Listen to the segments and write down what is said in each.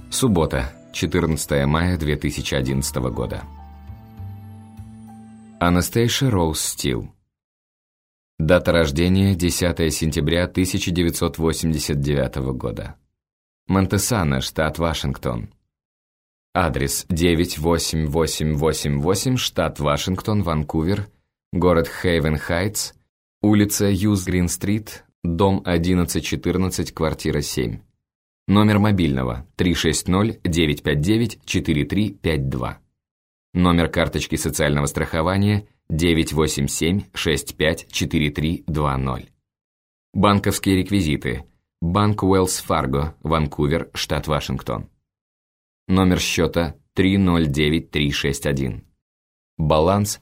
Суббота, 14 мая 2011 года. Анастейша Роуз Стил. Дата рождения 10 сентября 1989 года. Монтесано, штат Вашингтон. Адрес 98888, штат Вашингтон, Ванкувер, город Хейвен-Хайтс, улица Юз-Грин-Стрит, дом 1114, квартира 7. Номер мобильного 360-959-4352. Номер карточки социального страхования 987-65-4320. Банковские реквизиты. Банк Уэллс Фарго, Ванкувер, штат Вашингтон. Номер счета 309361. Баланс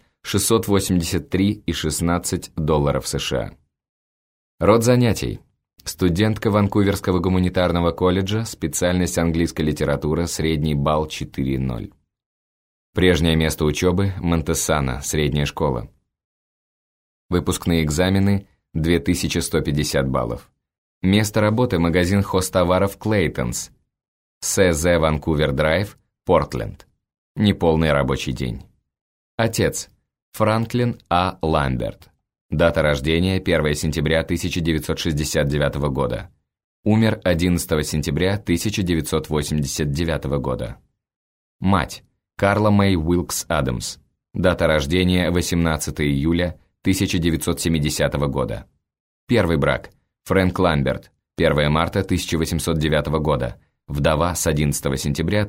$683,16 США. Род занятий. Студентка Ванкуверского гуманитарного колледжа, специальность английская литература, средний балл 4.0. Прежнее место учебы – Монтесано, средняя школа. Выпускные экзамены – 2150 баллов. Место работы – магазин хозтоваров Клейтонс, СЗ Ванкувер Драйв, Портленд. Неполный рабочий день. Отец – Франклин А. Ламберт. Дата рождения – 1 сентября 1969 года. Умер 11 сентября 1989 года. Мать – Карла Мэй Уилкс Адамс. Дата рождения – 18 июля 1970 года. Первый брак – Фрэнк Ламберт. 1 марта 1809 года. Вдова с 11 сентября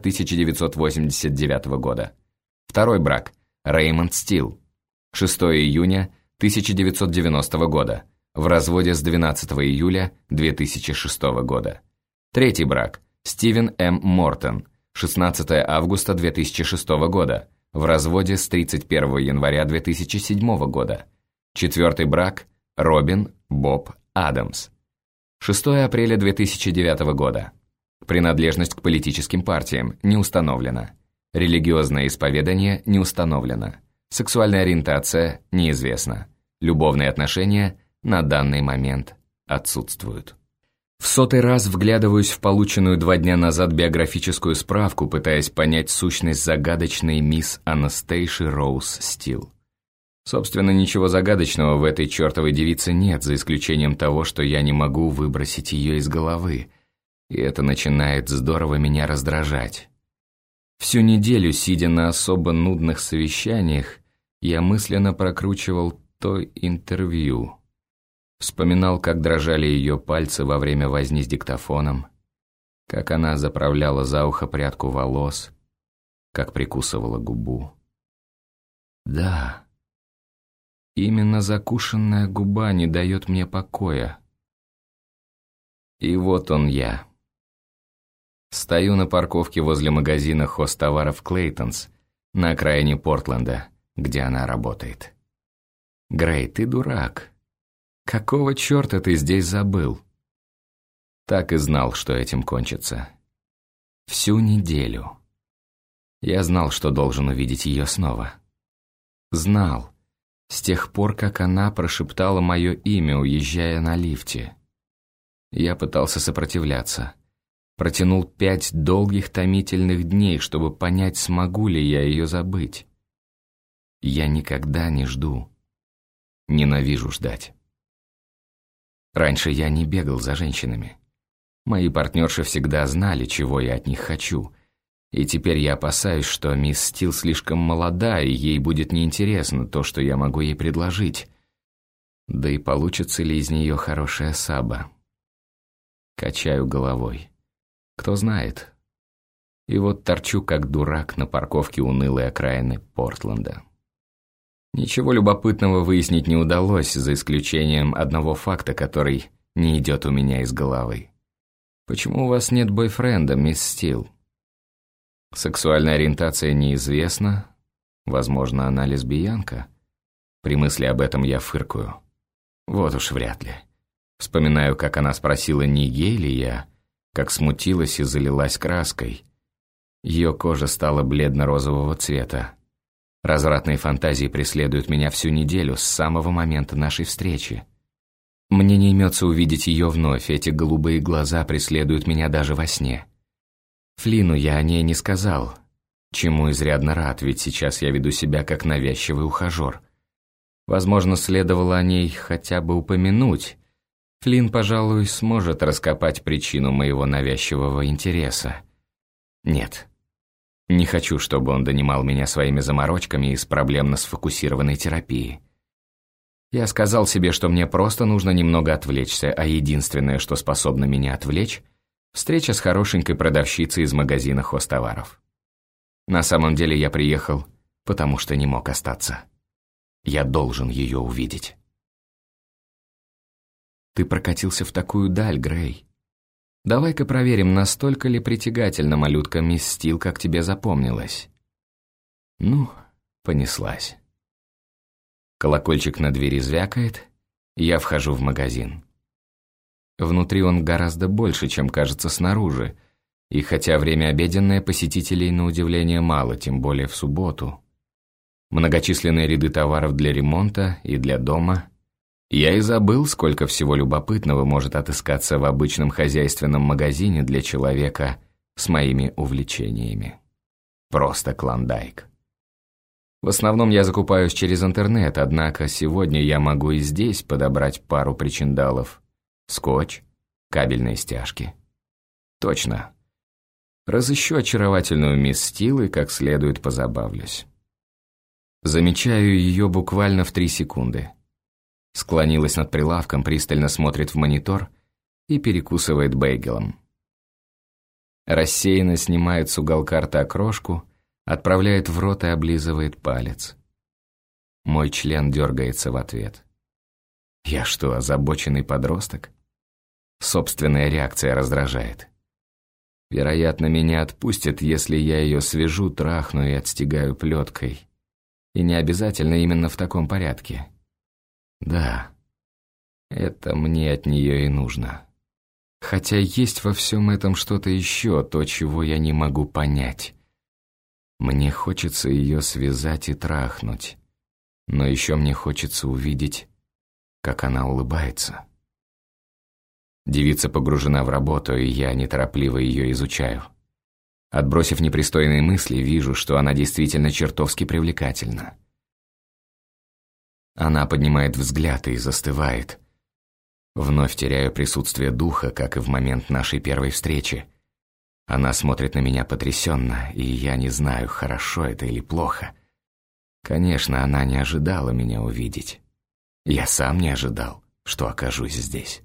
1989 года. Второй брак – Реймонд Стил. 6 июня 1990 года, в разводе с 12 июля 2006 года. Третий брак – Стивен М. Мортон, 16 августа 2006 года, в разводе с 31 января 2007 года. Четвертый брак – Робин Боб Адамс, 6 апреля 2009 года. Принадлежность к политическим партиям не установлена. Религиозное исповедание не установлено. Сексуальная ориентация неизвестна. Любовные отношения на данный момент отсутствуют. В 100-й раз вглядываюсь в полученную 2 дня назад биографическую справку, пытаясь понять сущность загадочной мисс Анастейши Роуз Стил. Собственно, ничего загадочного в этой чертовой девице нет, за исключением того, что я не могу выбросить ее из головы, и это начинает здорово меня раздражать. Всю неделю, сидя на особо нудных совещаниях, я мысленно прокручивал то интервью. Вспоминал, как дрожали ее пальцы во время возни с диктофоном, как она заправляла за ухо прядку волос, как прикусывала губу. Да, именно закушенная губа не дает мне покоя. И вот он я. Стою на парковке возле магазина хозтоваров Клейтонс на окраине Портленда, где она работает. «Грей, ты дурак. Какого черта ты здесь забыл?» Так и знал, что этим кончится. Всю неделю. Я знал, что должен увидеть ее снова. Знал, с тех пор, как она прошептала мое имя, уезжая на лифте. Я пытался сопротивляться. Протянул 5 долгих томительных дней, чтобы понять, смогу ли я ее забыть. Я никогда не жду. Ненавижу ждать. Раньше я не бегал за женщинами. Мои партнерши всегда знали, чего я от них хочу. И теперь я опасаюсь, что мисс Стил слишком молода, и ей будет неинтересно то, что я могу ей предложить. Да и получится ли из нее хорошая саба? Качаю головой. Кто знает. И вот торчу как дурак на парковке унылой окраины Портленда. Ничего любопытного выяснить не удалось, за исключением одного факта, который не идет у меня из головы. Почему у вас нет бойфренда, мисс Стил? Сексуальная ориентация неизвестна. Возможно, она лесбиянка. При мысли об этом я фыркаю. Вот уж вряд ли. Вспоминаю, как она спросила, не гей ли я, как смутилась и залилась краской. Ее кожа стала бледно-розового цвета. Развратные фантазии преследуют меня всю неделю, с самого момента нашей встречи. Мне не имется увидеть ее вновь, эти голубые глаза преследуют меня даже во сне. Флину я о ней не сказал, чему изрядно рад, ведь сейчас я веду себя как навязчивый ухажер. Возможно, следовало о ней хотя бы упомянуть. Флинн, пожалуй, сможет раскопать причину моего навязчивого интереса. Нет, не хочу, чтобы он донимал меня своими заморочками из проблемно сфокусированной терапии. Я сказал себе, что мне просто нужно немного отвлечься, а единственное, что способно меня отвлечь – встреча с хорошенькой продавщицей из магазина хозтоваров. На самом деле я приехал, потому что не мог остаться. Я должен ее увидеть. Ты прокатился в такую даль, Грей. Давай-ка проверим, настолько ли притягательна малютка мисс Стил, как тебе запомнилось. Ну, понеслась. Колокольчик на двери звякает, и я вхожу в магазин. Внутри он гораздо больше, чем кажется снаружи, и хотя время обеденное, посетителей на удивление мало, тем более в субботу. Многочисленные ряды товаров для ремонта и для дома. Я и забыл, сколько всего любопытного может отыскаться в обычном хозяйственном магазине для человека с моими увлечениями. Просто клондайк. В основном я закупаюсь через интернет, однако сегодня я могу и здесь подобрать пару причиндалов. Скотч, кабельные стяжки. Точно. Разыщу очаровательную мисс Стил и как следует позабавлюсь. Замечаю ее буквально в 3 секунды. Склонилась над прилавком, пристально смотрит в монитор и перекусывает бейгелом. Рассеянно снимает с уголка рта крошку, отправляет в рот и облизывает палец. Мой член дергается в ответ. Я что, озабоченный подросток? Собственная реакция раздражает. Вероятно, меня отпустят, если я ее свяжу, трахну и отстегаю плеткой. И не обязательно именно в таком порядке. Да, это мне от нее и нужно. Хотя есть во всем этом что-то еще, то, чего я не могу понять. Мне хочется ее связать и трахнуть. Но еще мне хочется увидеть, как она улыбается. Девица погружена в работу, и я неторопливо ее изучаю. Отбросив непристойные мысли, вижу, что она действительно чертовски привлекательна. Она поднимает взгляд и застывает. Вновь теряю присутствие духа, как и в момент нашей первой встречи. Она смотрит на меня потрясенно, и я не знаю, хорошо это или плохо. Конечно, она не ожидала меня увидеть. Я сам не ожидал, что окажусь здесь.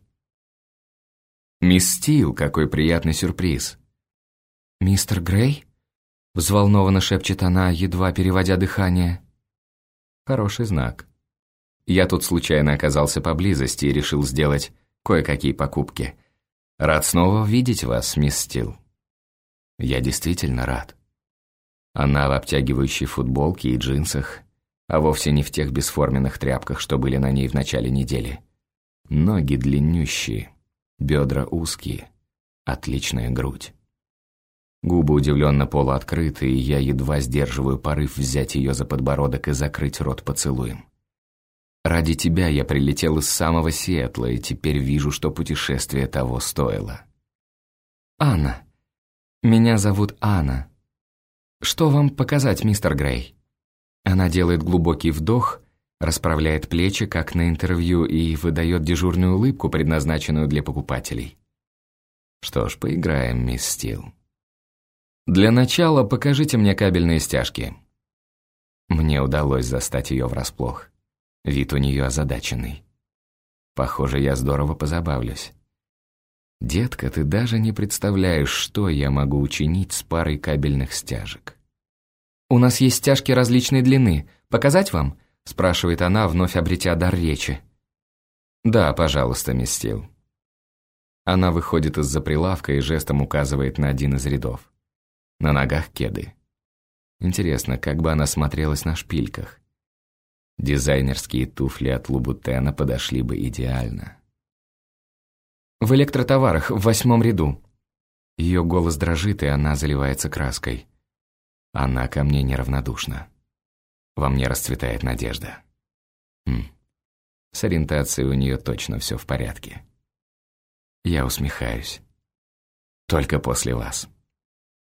«Мисс Стил, какой приятный сюрприз!» «Мистер Грей?» — взволнованно шепчет она, едва переводя дыхание. «Хороший знак. Я тут случайно оказался поблизости и решил сделать кое-какие покупки. Рад снова видеть вас, мисс Стил». Я действительно рад. Она в обтягивающей футболке и джинсах, а вовсе не в тех бесформенных тряпках, что были на ней в начале недели. Ноги длиннющие, бедра узкие, отличная грудь. Губы удивленно полуоткрыты, и я едва сдерживаю порыв взять ее за подбородок и закрыть рот поцелуем. Ради тебя я прилетел из самого Сиэтла, и теперь вижу, что путешествие того стоило. «Анна. Меня зовут Анна. Что вам показать, мистер Грей?» Она делает глубокий вдох, расправляет плечи, как на интервью, и выдает дежурную улыбку, предназначенную для покупателей. «Что ж, поиграем, мисс Стил. Для начала покажите мне кабельные стяжки». Мне удалось застать ее врасплох. Вид у нее озадаченный. Похоже, я здорово позабавлюсь. «Детка, ты даже не представляешь, что я могу учинить с парой кабельных стяжек». «У нас есть стяжки различной длины. Показать вам?» — спрашивает она, вновь обретя дар речи. «Да, пожалуйста, мисс Стил». Она выходит из-за прилавка и жестом указывает на один из рядов. На ногах кеды. Интересно, как бы она смотрелась на шпильках. Дизайнерские туфли от Лубутена подошли бы идеально. «В электротоварах, в 8-м ряду». Ее голос дрожит, и она заливается краской. Она ко мне неравнодушна. Во мне расцветает надежда. С ориентацией у нее точно все в порядке. Я усмехаюсь. Только после вас.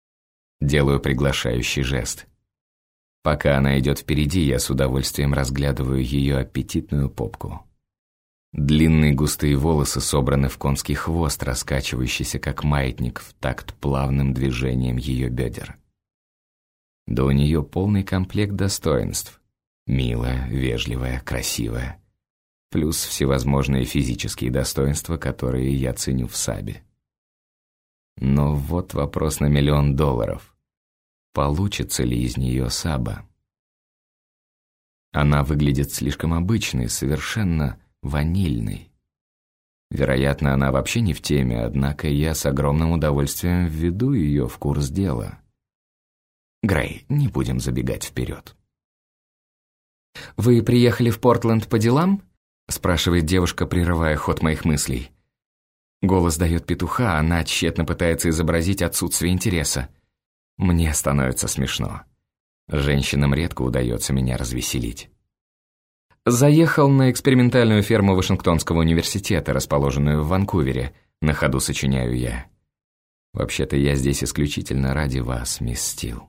Делаю приглашающий жест. Пока она идет впереди, я с удовольствием разглядываю ее аппетитную попку. Длинные густые волосы собраны в конский хвост, раскачивающийся как маятник в такт плавным движением ее бедер. Да у нее полный комплект достоинств. Милая, вежливая, красивая. Плюс всевозможные физические достоинства, которые я ценю в Сабе. Но вот вопрос на $1 миллион. Получится ли из нее Саба? Она выглядит слишком обычной, совершенно ванильной. Вероятно, она вообще не в теме, однако я с огромным удовольствием введу ее в курс дела. Грей, не будем забегать вперед. «Вы приехали в Портленд по делам?» — спрашивает девушка, прерывая ход моих мыслей. Голос дает петуха, она тщетно пытается изобразить отсутствие интереса. Мне становится смешно. Женщинам редко удается меня развеселить. Заехал на экспериментальную ферму Вашингтонского университета, расположенную в Ванкувере. На ходу сочиняю я. Вообще-то я здесь исключительно ради вас, мисс Стил.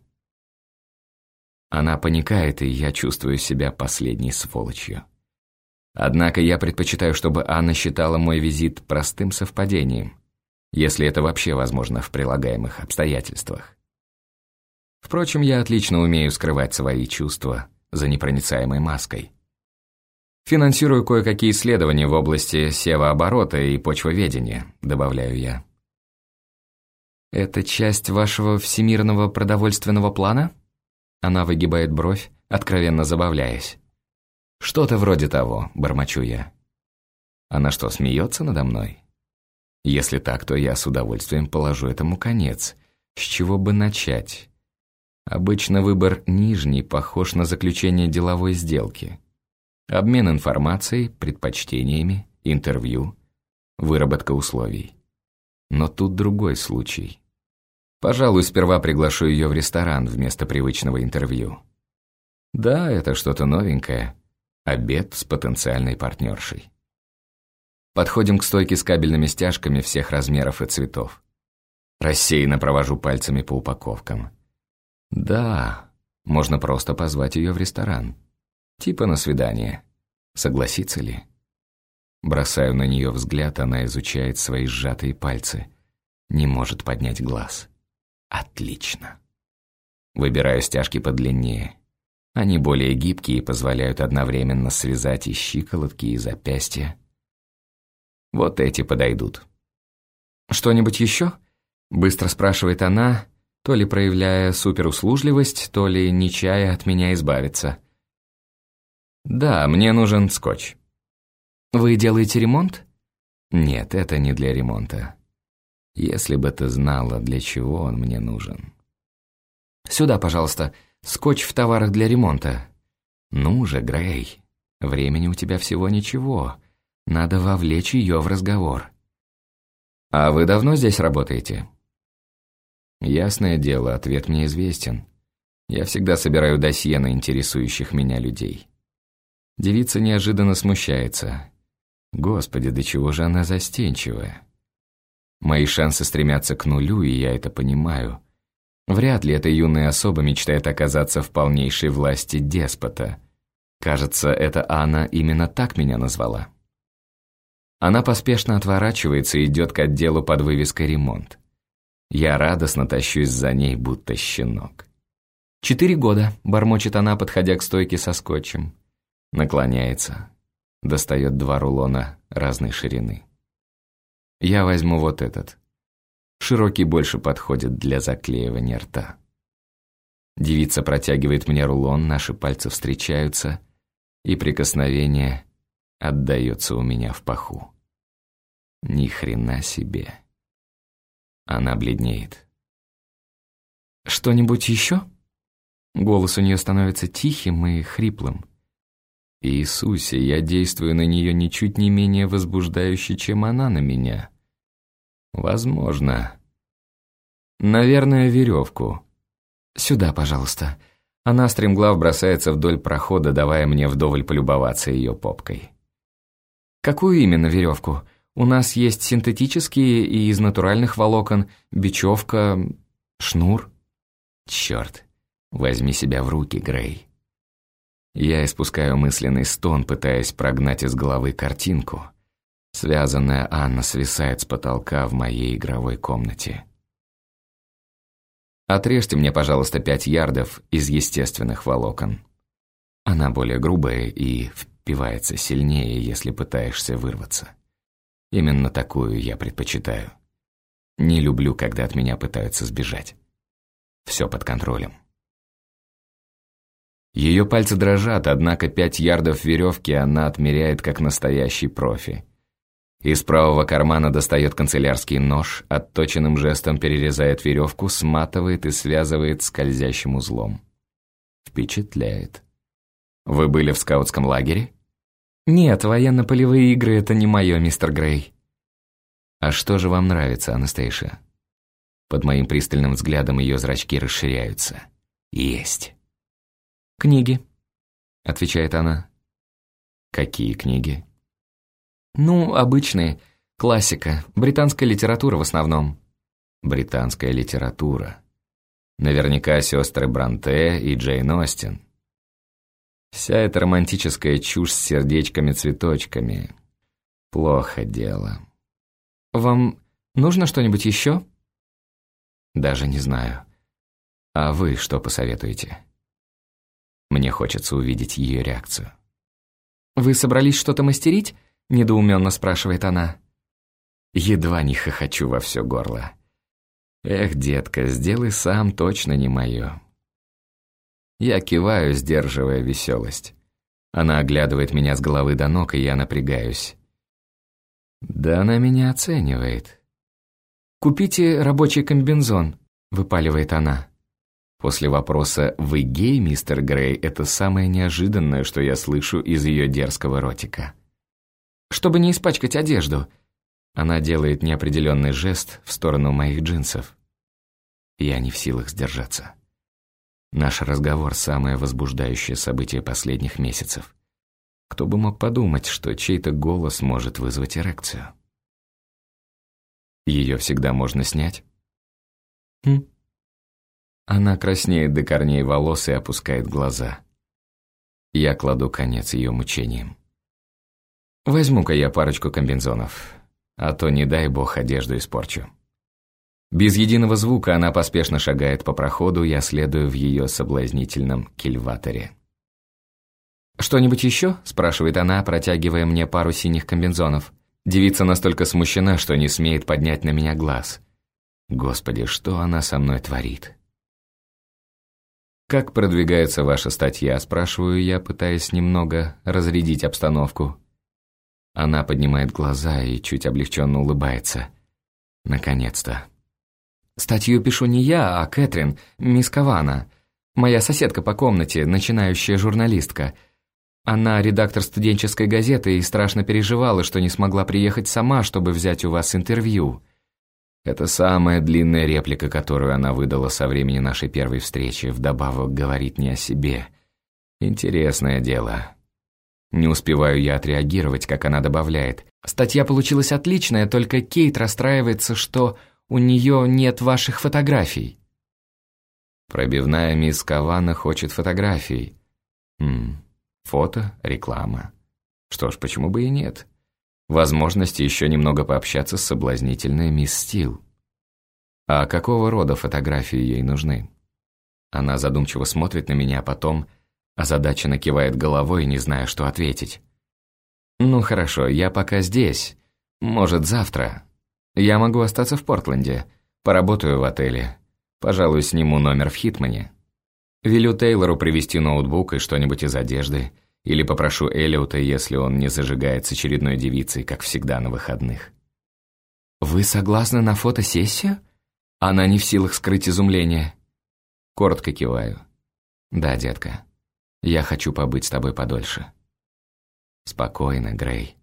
Она паникает, и я чувствую себя последней сволочью. Однако я предпочитаю, чтобы Анна считала мой визит простым совпадением, если это вообще возможно в прилагаемых обстоятельствах. Впрочем, я отлично умею скрывать свои чувства за непроницаемой маской. Финансирую кое-какие исследования в области севооборота и почвоведения, добавляю я. Это часть вашего всемирного продовольственного плана? Она выгибает бровь, откровенно забавляясь. Что-то вроде того, бормочу я. Она что, смеется надо мной? Если так, то я с удовольствием положу этому конец. С чего бы начать? Обычно выбор нижний похож на заключение деловой сделки. Обмен информацией, предпочтениями, интервью, выработка условий. Но тут другой случай. Пожалуй, сперва приглашу ее в ресторан вместо привычного интервью. Да, это что-то новенькое. Обед с потенциальной партнершей. Подходим к стойке с кабельными стяжками всех размеров и цветов. Рассеянно провожу пальцами по упаковкам. Да, можно просто позвать ее в ресторан. Типа на свидание. Согласится ли? Бросаю на нее взгляд, она изучает свои сжатые пальцы. Не может поднять глаз. Отлично. Выбираю стяжки подлиннее. Они более гибкие и позволяют одновременно связать и щиколотки, и запястья. Вот эти подойдут. «Что-нибудь еще?» — быстро спрашивает она, то ли проявляя суперуслужливость, то ли не чая от меня избавиться. «Да, мне нужен скотч». «Вы делаете ремонт?» «Нет, это не для ремонта. Если бы ты знала, для чего он мне нужен». «Сюда, пожалуйста, скотч в товарах для ремонта». «Ну же, Грей, времени у тебя всего ничего. Надо вовлечь ее в разговор». «А вы давно здесь работаете?» Ясное дело, ответ мне известен. Я всегда собираю досье на интересующих меня людей. Девица неожиданно смущается. Господи, до чего же она застенчивая. Мои шансы стремятся к нулю, и я это понимаю. Вряд ли эта юная особа мечтает оказаться в полнейшей власти деспота. Кажется, это Анна именно так меня назвала. Она поспешно отворачивается и идет к отделу под вывеской «Ремонт». Я радостно тащусь за ней, будто щенок. 4 года, бормочет она, подходя к стойке со скотчем. Наклоняется, достает 2 рулона разной ширины. Я возьму вот этот. Широкий больше подходит для заклеивания рта. Девица протягивает мне рулон, наши пальцы встречаются, и прикосновение отдается у меня в паху. Ни хрена себе. Она бледнеет. «Что-нибудь еще?» Голос у нее становится тихим и хриплым. Иисусе, я действую на нее ничуть не менее возбуждающе, чем она на меня. Возможно. Наверное, веревку. «Сюда, пожалуйста». Она стремглав бросается вдоль прохода, давая мне вдоволь полюбоваться ее попкой. «Какую именно веревку? У нас есть синтетические и из натуральных волокон, бечевка, шнур». Черт, возьми себя в руки, Грей. Я испускаю мысленный стон, пытаясь прогнать из головы картинку. Связанная Анна свисает с потолка в моей игровой комнате. Отрежьте мне, пожалуйста, 5 ярдов из естественных волокон. Она более грубая и впивается сильнее, если пытаешься вырваться. Именно такую я предпочитаю. Не люблю, когда от меня пытаются сбежать. Все под контролем. Ее пальцы дрожат, однако 5 ярдов веревки она отмеряет как настоящий профи. Из правого кармана достает канцелярский нож, отточенным жестом перерезает веревку, сматывает и связывает скользящим узлом. Впечатляет. Вы были в скаутском лагере? Нет, военно-полевые игры — это не мое, мистер Грей. А что же вам нравится, Анастейша? Под моим пристальным взглядом ее зрачки расширяются. Есть. «Книги», — отвечает она. «Какие книги?» «Ну, обычные. Классика. Британская литература в основном». «Британская литература. Наверняка сестры Бронте и Джейн Остин. Вся эта романтическая чушь с сердечками-цветочками. Плохо дело». «Вам нужно что-нибудь еще?» «Даже не знаю. А вы что посоветуете?» Мне хочется увидеть ее реакцию. «Вы собрались что-то мастерить?» — недоуменно спрашивает она. Едва не хохочу во все горло. Эх, детка, сделай сам, точно не мое. Я киваю, сдерживая веселость. Она оглядывает меня с головы до ног, и я напрягаюсь. Да она меня оценивает. «Купите рабочий комбинзон», — выпаливает она. После вопроса «Вы гей, мистер Грей?» это самое неожиданное, что я слышу из ее дерзкого ротика. «Чтобы не испачкать одежду». Она делает неопределенный жест в сторону моих джинсов. Я не в силах сдержаться. Наш разговор — самое возбуждающее событие последних месяцев. Кто бы мог подумать, что чей-то голос может вызвать эрекцию? Ее всегда можно снять? Она краснеет до корней волос и опускает глаза. Я кладу конец ее мучениям. Возьму-ка я парочку комбинзонов, а то, не дай бог, одежду испорчу. Без единого звука она поспешно шагает по проходу, я следую в ее соблазнительном кильваторе. «Что-нибудь еще?» – спрашивает она, протягивая мне пару синих комбинзонов. Девица настолько смущена, что не смеет поднять на меня глаз. Господи, что она со мной творит? «Как продвигается ваша статья?» – спрашиваю я, пытаясь немного разрядить обстановку. Она поднимает глаза и чуть облегченно улыбается. Наконец-то. «Статью пишу не я, а Кэтрин, мисс Кавана. Моя соседка по комнате, начинающая журналистка. Она редактор студенческой газеты и страшно переживала, что не смогла приехать сама, чтобы взять у вас интервью». Это самая длинная реплика, которую она выдала со времени нашей первой встречи, вдобавок говорит не о себе. Интересное дело. Не успеваю я отреагировать, как она добавляет. «Статья получилась отличная, только Кейт расстраивается, что у нее нет ваших фотографий». Пробивная мисс Кавана хочет фотографий. Фото, реклама. Что ж, почему бы и нет? Возможности еще немного пообщаться с соблазнительной мисс Стил. А какого рода фотографии ей нужны? Она задумчиво смотрит на меня, а потом озадаченно кивает головой, не зная, что ответить. «Ну хорошо, я пока здесь. Может, завтра. Я могу остаться в Портленде. Поработаю в отеле. Пожалуй, сниму номер в Хитмане. Велю Тейлору привезти ноутбук и что-нибудь из одежды. Или попрошу Эллиота, если он не зажигает с очередной девицей, как всегда на выходных». «Вы согласны на фотосессию?» Она не в силах скрыть изумление. Коротко киваю. «Да, детка. Я хочу побыть с тобой подольше». «Спокойно, Грей».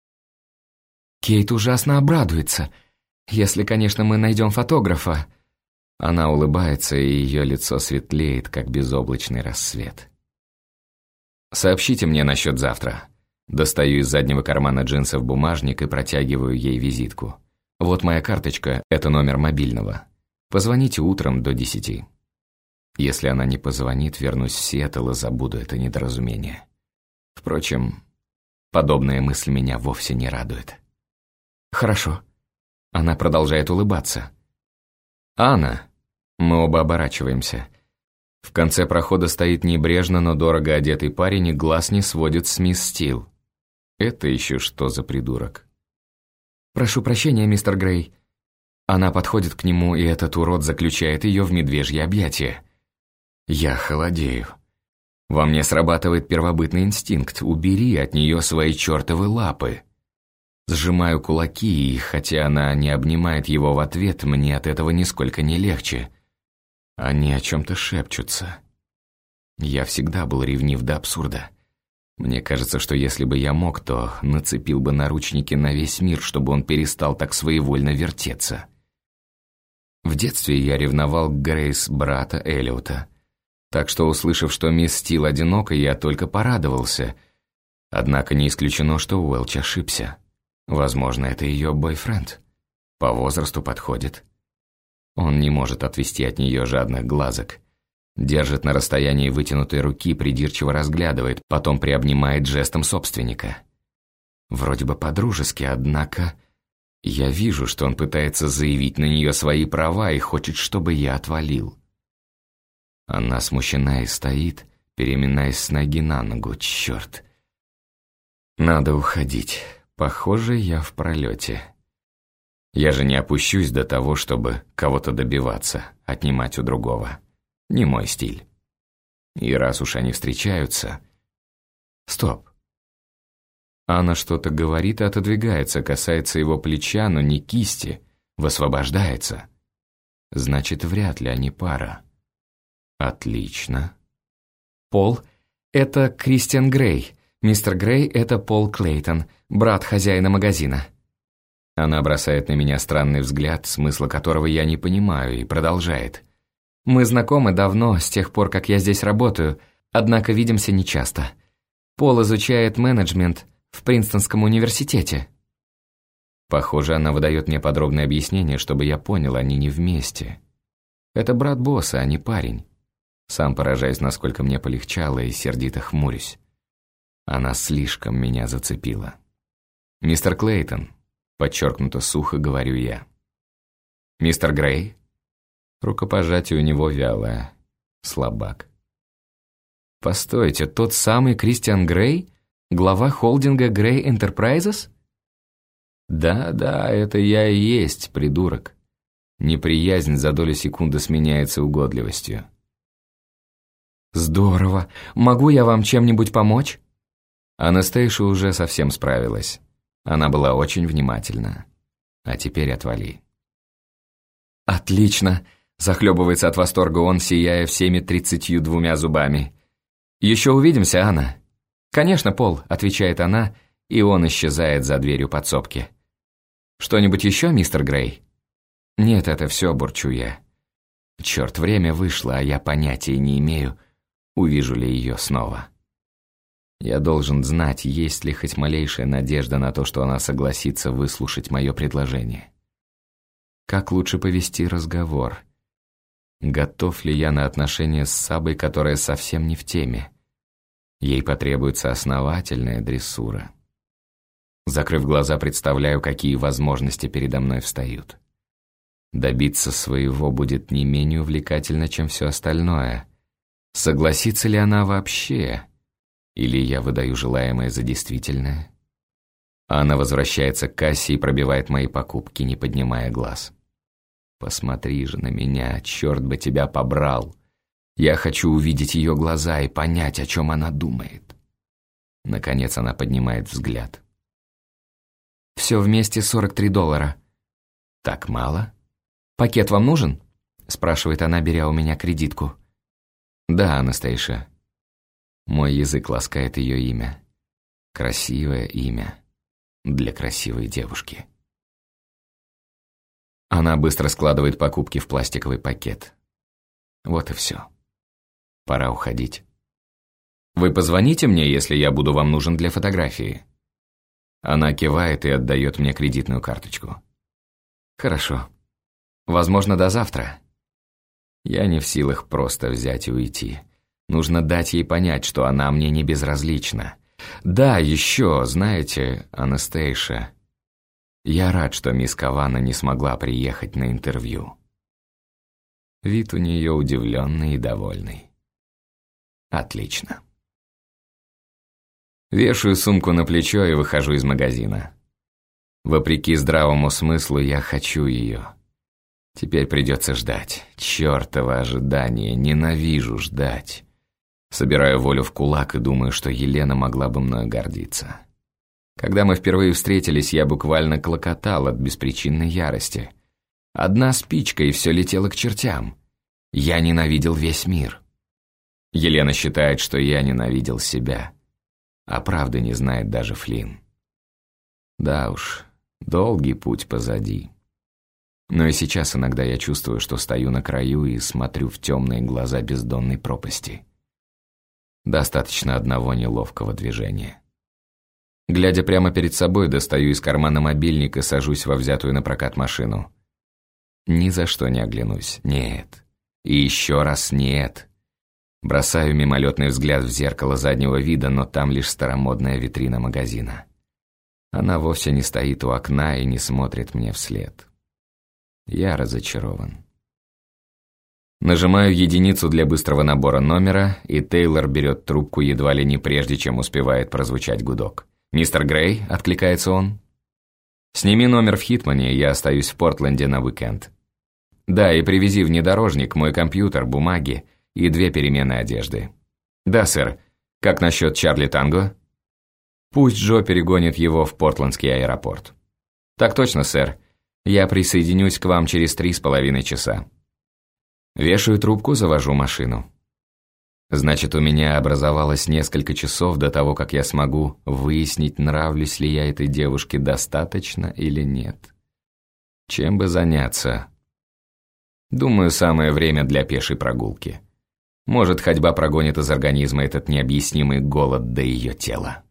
«Кейт ужасно обрадуется, если, конечно, мы найдем фотографа». Она улыбается, и ее лицо светлеет, как безоблачный рассвет. «Сообщите мне насчет завтра». Достаю из заднего кармана джинсов бумажник и протягиваю ей визитку. «Вот моя карточка, это номер мобильного. Позвоните утром до 10». Если она не позвонит, вернусь в Сиэтл и забуду это недоразумение. Впрочем, подобная мысль меня вовсе не радует. «Хорошо». Она продолжает улыбаться. «Анна!» Мы оба оборачиваемся. В конце прохода стоит небрежно, но дорого одетый парень и глаз не сводит с мисс Стил. Это еще что за придурок? «Прошу прощения, мистер Грей». Она подходит к нему, и этот урод заключает ее в медвежье объятие. Я холодею. Во мне срабатывает первобытный инстинкт. Убери от нее свои чертовы лапы. Сжимаю кулаки, и хотя она не обнимает его в ответ, мне от этого нисколько не легче. Они о чем-то шепчутся. Я всегда был ревнив до абсурда. Мне кажется, что если бы я мог, то нацепил бы наручники на весь мир, чтобы он перестал так своевольно вертеться. В детстве я ревновал к Грейс брата Эллиота. Так что, услышав, что мисс Стил одинока, я только порадовался. Однако не исключено, что Уэлч ошибся. Возможно, это ее бойфренд. По возрасту подходит. Он не может отвести от нее жадных глазок. Держит на расстоянии вытянутой руки, придирчиво разглядывает, потом приобнимает жестом собственника. Вроде бы по-дружески, однако я вижу, что он пытается заявить на нее свои права и хочет, чтобы я отвалил. Она смущена и стоит, переминаясь с ноги на ногу. Черт. Надо уходить. Похоже, я в пролете. Я же не опущусь до того, чтобы кого-то добиваться, отнимать у другого. Не мой стиль. И раз уж они встречаются... Стоп. Анна что-то говорит и отодвигается, касается его плеча, но не кисти, высвобождается. Значит, вряд ли они пара. Отлично. «Пол, это Кристиан Грей. Мистер Грей — это Пол Клейтон, брат хозяина магазина». Она бросает на меня странный взгляд, смысла которого я не понимаю, и продолжает. «Мы знакомы давно, с тех пор, как я здесь работаю, однако видимся нечасто. Пол изучает менеджмент в Принстонском университете». Похоже, она выдает мне подробное объяснение, чтобы я понял, они не вместе. Это брат босса, а не парень. Сам поражаюсь, насколько мне полегчало, и сердито хмурюсь. Она слишком меня зацепила. «Мистер Клейтон», подчеркнуто сухо говорю я. «Мистер Грей?» Рукопожатие у него вялое. Слабак. «Постойте, тот самый Кристиан Грей? Глава холдинга Грей Энтерпрайзес?» «Да, это я и есть, придурок». Неприязнь за долю секунды сменяется угодливостью. «Здорово. Могу я вам чем-нибудь помочь?» Анастейша уже совсем справилась. Она была очень внимательна. А теперь отвали. «Отлично!» — захлебывается от восторга он, сияя всеми 32 зубами. «Еще увидимся, Анна?» «Конечно, Пол», — отвечает она, и он исчезает за дверью подсобки. «Что-нибудь еще, мистер Грей?» «Нет, это все», — бурчу я. Черт, время вышло, а я понятия не имею, увижу ли ее снова. Я должен знать, есть ли хоть малейшая надежда на то, что она согласится выслушать мое предложение. Как лучше повести разговор? Готов ли я на отношения с Сабой, которая совсем не в теме? Ей потребуется основательная дрессура. Закрыв глаза, представляю, какие возможности передо мной встают. Добиться своего будет не менее увлекательно, чем все остальное. Согласится ли она вообще? Или я выдаю желаемое за действительное? Она возвращается к кассе и пробивает мои покупки, не поднимая глаз. Посмотри же на меня, черт бы тебя побрал. Я хочу увидеть ее глаза и понять, о чем она думает. Наконец она поднимает взгляд. «Все вместе $43. «Так мало?» «Пакет вам нужен?» — спрашивает она, беря у меня кредитку. «Да, Анастейша». Мой язык ласкает ее имя. Красивое имя для красивой девушки. Она быстро складывает покупки в пластиковый пакет. Вот и все. Пора уходить. «Вы позвоните мне, если я буду вам нужен для фотографии?» Она кивает и отдает мне кредитную карточку. «Хорошо. Возможно, до завтра». Я не в силах просто взять и уйти. Нужно дать ей понять, что она мне не безразлична. Да, еще, знаете, Анастейша, я рад, что мисс Кавана не смогла приехать на интервью. Вид у нее удивленный и довольный. Отлично. Вешаю сумку на плечо и выхожу из магазина. Вопреки здравому смыслу, я хочу ее. Теперь придется ждать. Чёртово ожидание, ненавижу ждать. Собираю волю в кулак и думаю, что Елена могла бы мною гордиться. Когда мы впервые встретились, я буквально клокотал от беспричинной ярости. Одна спичка, и все летело к чертям. Я ненавидел весь мир. Елена считает, что я ненавидел себя. А правды не знает даже Флинн. Да уж, долгий путь позади. Но и сейчас иногда я чувствую, что стою на краю и смотрю в темные глаза бездонной пропасти. Достаточно одного неловкого движения. Глядя прямо перед собой, достаю из кармана мобильник и сажусь во взятую на прокат машину. Ни за что не оглянусь. Нет. И еще раз нет. Бросаю мимолетный взгляд в зеркало заднего вида, но там лишь старомодная витрина магазина. Она вовсе не стоит у окна и не смотрит мне вслед. Я разочарован. Нажимаю единицу для быстрого набора номера, и Тейлор берет трубку едва ли не прежде, чем успевает прозвучать гудок. «Мистер Грей?» – откликается он. «Сними номер в Хитмане, я остаюсь в Портленде на уикенд. Да, и привези внедорожник, мой компьютер, бумаги и 2 перемены одежды». «Да, сэр. Как насчет Чарли Танго?» «Пусть Джо перегонит его в Портлендский аэропорт». «Так точно, сэр. Я присоединюсь к вам через 3,5 часа». Вешаю трубку, завожу машину. Значит, у меня образовалось несколько часов до того, как я смогу выяснить, нравлюсь ли я этой девушке достаточно или нет. Чем бы заняться? Думаю, самое время для пешей прогулки. Может, ходьба прогонит из организма этот необъяснимый голод до ее тела.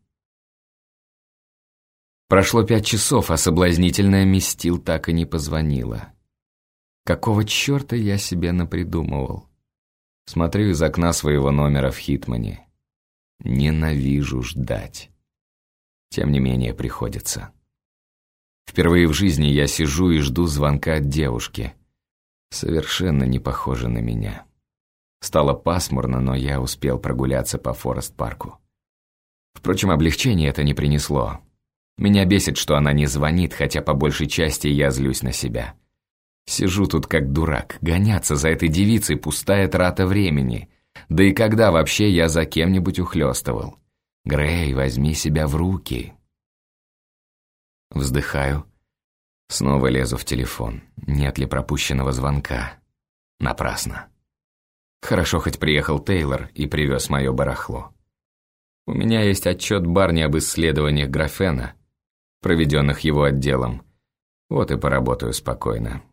Прошло 5 часов, а соблазнительная мисс Стил так и не позвонила. Какого черта я себе напридумывал? Смотрю из окна своего номера в Хитмане. Ненавижу ждать. Тем не менее, приходится. Впервые в жизни я сижу и жду звонка от девушки. Совершенно не похоже на меня. Стало пасмурно, но я успел прогуляться по Форест-парку. Впрочем, облегчения это не принесло. Меня бесит, что она не звонит, хотя по большей части я злюсь на себя. Сижу тут как дурак, гоняться за этой девицей пустая трата времени. Да и когда вообще я за кем-нибудь ухлёстывал? Грей, возьми себя в руки. Вздыхаю. Снова лезу в телефон. Нет ли пропущенного звонка? Напрасно. Хорошо, хоть приехал Тейлор и привез мое барахло. У меня есть отчет Барни об исследованиях графена, проведенных его отделом. Вот и поработаю спокойно.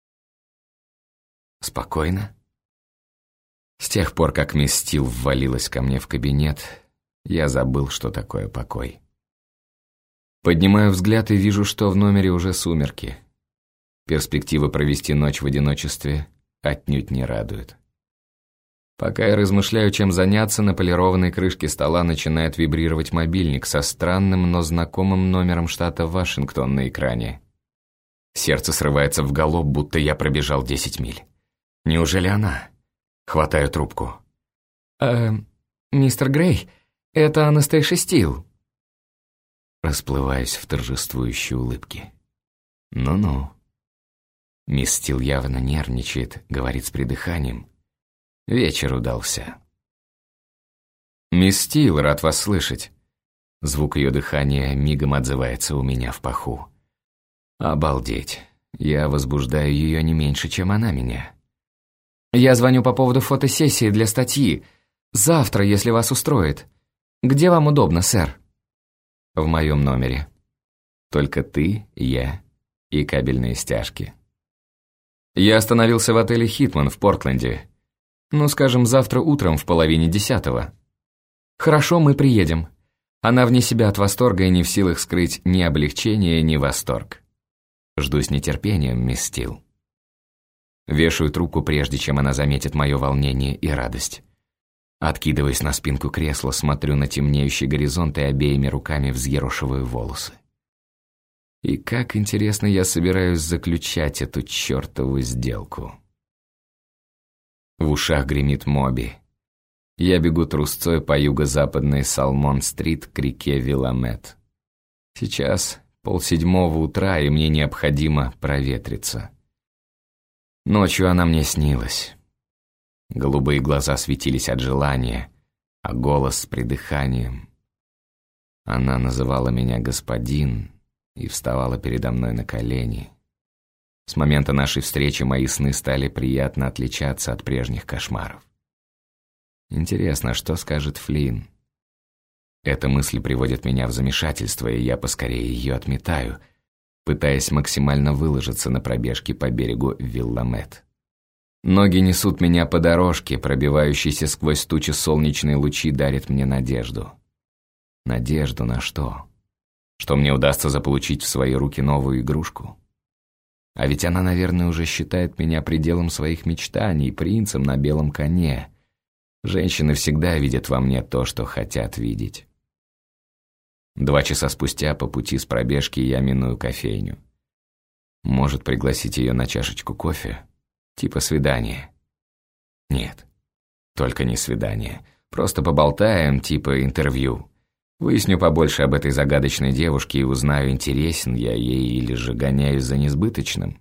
Спокойно? С тех пор, как мисс Стил ввалилась ко мне в кабинет, я забыл, что такое покой. Поднимаю взгляд и вижу, что в номере уже сумерки. Перспектива провести ночь в одиночестве отнюдь не радует. Пока я размышляю, чем заняться, на полированной крышке стола начинает вибрировать мобильник со странным, но знакомым номером штата Вашингтон на экране. Сердце срывается в галоп, будто я пробежал 10 миль. Неужели она? Хватаю трубку. Мистер Грей, это Анастейша Стил. Расплываюсь в торжествующей улыбке. Ну-ну. Мисс Стил явно нервничает, говорит с придыханием. Вечер удался. «Мисс Стил, рад вас слышать». Звук ее дыхания мигом отзывается у меня в паху. Обалдеть. Я возбуждаю ее не меньше, чем она меня. Я звоню по поводу фотосессии для статьи. Завтра, если вас устроит. Где вам удобно, сэр? В моем номере. Только ты, я и кабельные стяжки. Я остановился в отеле «Хитман» в Портленде. Ну, скажем, завтра утром в 9:30. Хорошо, мы приедем. Она вне себя от восторга и не в силах скрыть ни облегчение, ни восторг. Жду с нетерпением, мисс Стил. Вешаю трубку, прежде чем она заметит мое волнение и радость. Откидываясь на спинку кресла, смотрю на темнеющий горизонт и обеими руками взъерошиваю волосы. И как интересно я собираюсь заключать эту чертову сделку. В ушах гремит Моби. Я бегу трусцой по юго-западной Салмон-стрит к реке Виламет. Сейчас 6:30 утра, и мне необходимо проветриться. Ночью она мне снилась. Голубые глаза светились от желания, а голос с придыханием. Она называла меня господин и вставала передо мной на колени. С момента нашей встречи мои сны стали приятно отличаться от прежних кошмаров. Интересно, что скажет Флинн? Эта мысль приводит меня в замешательство, и я поскорее ее отметаю, пытаясь максимально выложиться на пробежке по берегу Виламет. Ноги несут меня по дорожке, пробивающейся сквозь тучи солнечные лучи дарит мне надежду. Надежду на что? Что мне удастся заполучить в свои руки новую игрушку? А ведь она, наверное, уже считает меня пределом своих мечтаний, принцем на белом коне. Женщины всегда видят во мне то, что хотят видеть. 2 часа спустя по пути с пробежки я миную кофейню. Может, пригласить ее на чашечку кофе? Типа свидание. Нет, только не свидание. Просто поболтаем, типа интервью. Выясню побольше об этой загадочной девушке и узнаю, интересен я ей или же гоняюсь за несбыточным.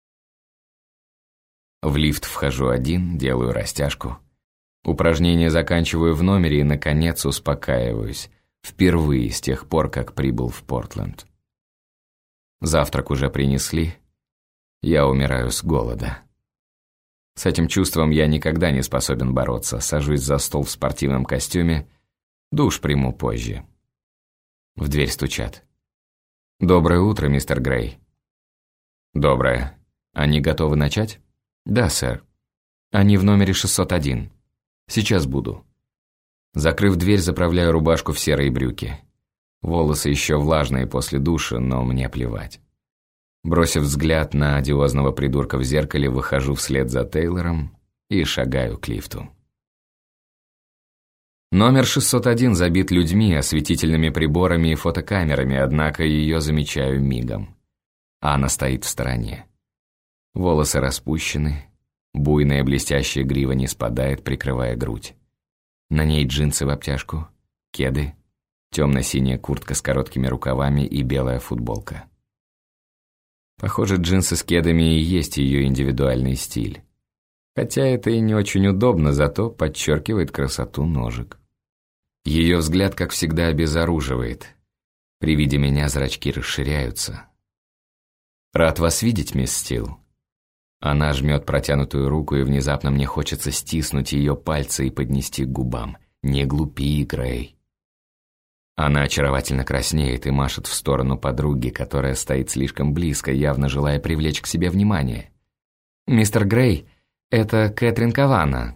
В лифт вхожу один, делаю растяжку. Упражнение заканчиваю в номере и, наконец, успокаиваюсь. Впервые с тех пор, как прибыл в Портленд. Завтрак уже принесли. Я умираю с голода. С этим чувством я никогда не способен бороться. Сажусь за стол в спортивном костюме. Душ приму позже. В дверь стучат. «Доброе утро, мистер Грей». «Доброе. Они готовы начать?» «Да, сэр. Они в номере 601. Сейчас буду». Закрыв дверь, заправляю рубашку в серые брюки. Волосы еще влажные после душа, но мне плевать. Бросив взгляд на одиозного придурка в зеркале, выхожу вслед за Тейлором и шагаю к лифту. Номер 601 забит людьми, осветительными приборами и фотокамерами, однако ее замечаю мигом. Анна стоит в стороне. Волосы распущены, буйная блестящая грива не спадает, прикрывая грудь. На ней джинсы в обтяжку, кеды, темно-синяя куртка с короткими рукавами и белая футболка. Похоже, джинсы с кедами и есть ее индивидуальный стиль. Хотя это и не очень удобно, зато подчеркивает красоту ножек. Ее взгляд, как всегда, обезоруживает. При виде меня зрачки расширяются. «Рад вас видеть, мисс Стил». Она жмет протянутую руку, и внезапно мне хочется стиснуть ее пальцы и поднести к губам. «Не глупи, Грей». Она очаровательно краснеет и машет в сторону подруги, которая стоит слишком близко, явно желая привлечь к себе внимание. «Мистер Грей, это Кэтрин Кавана».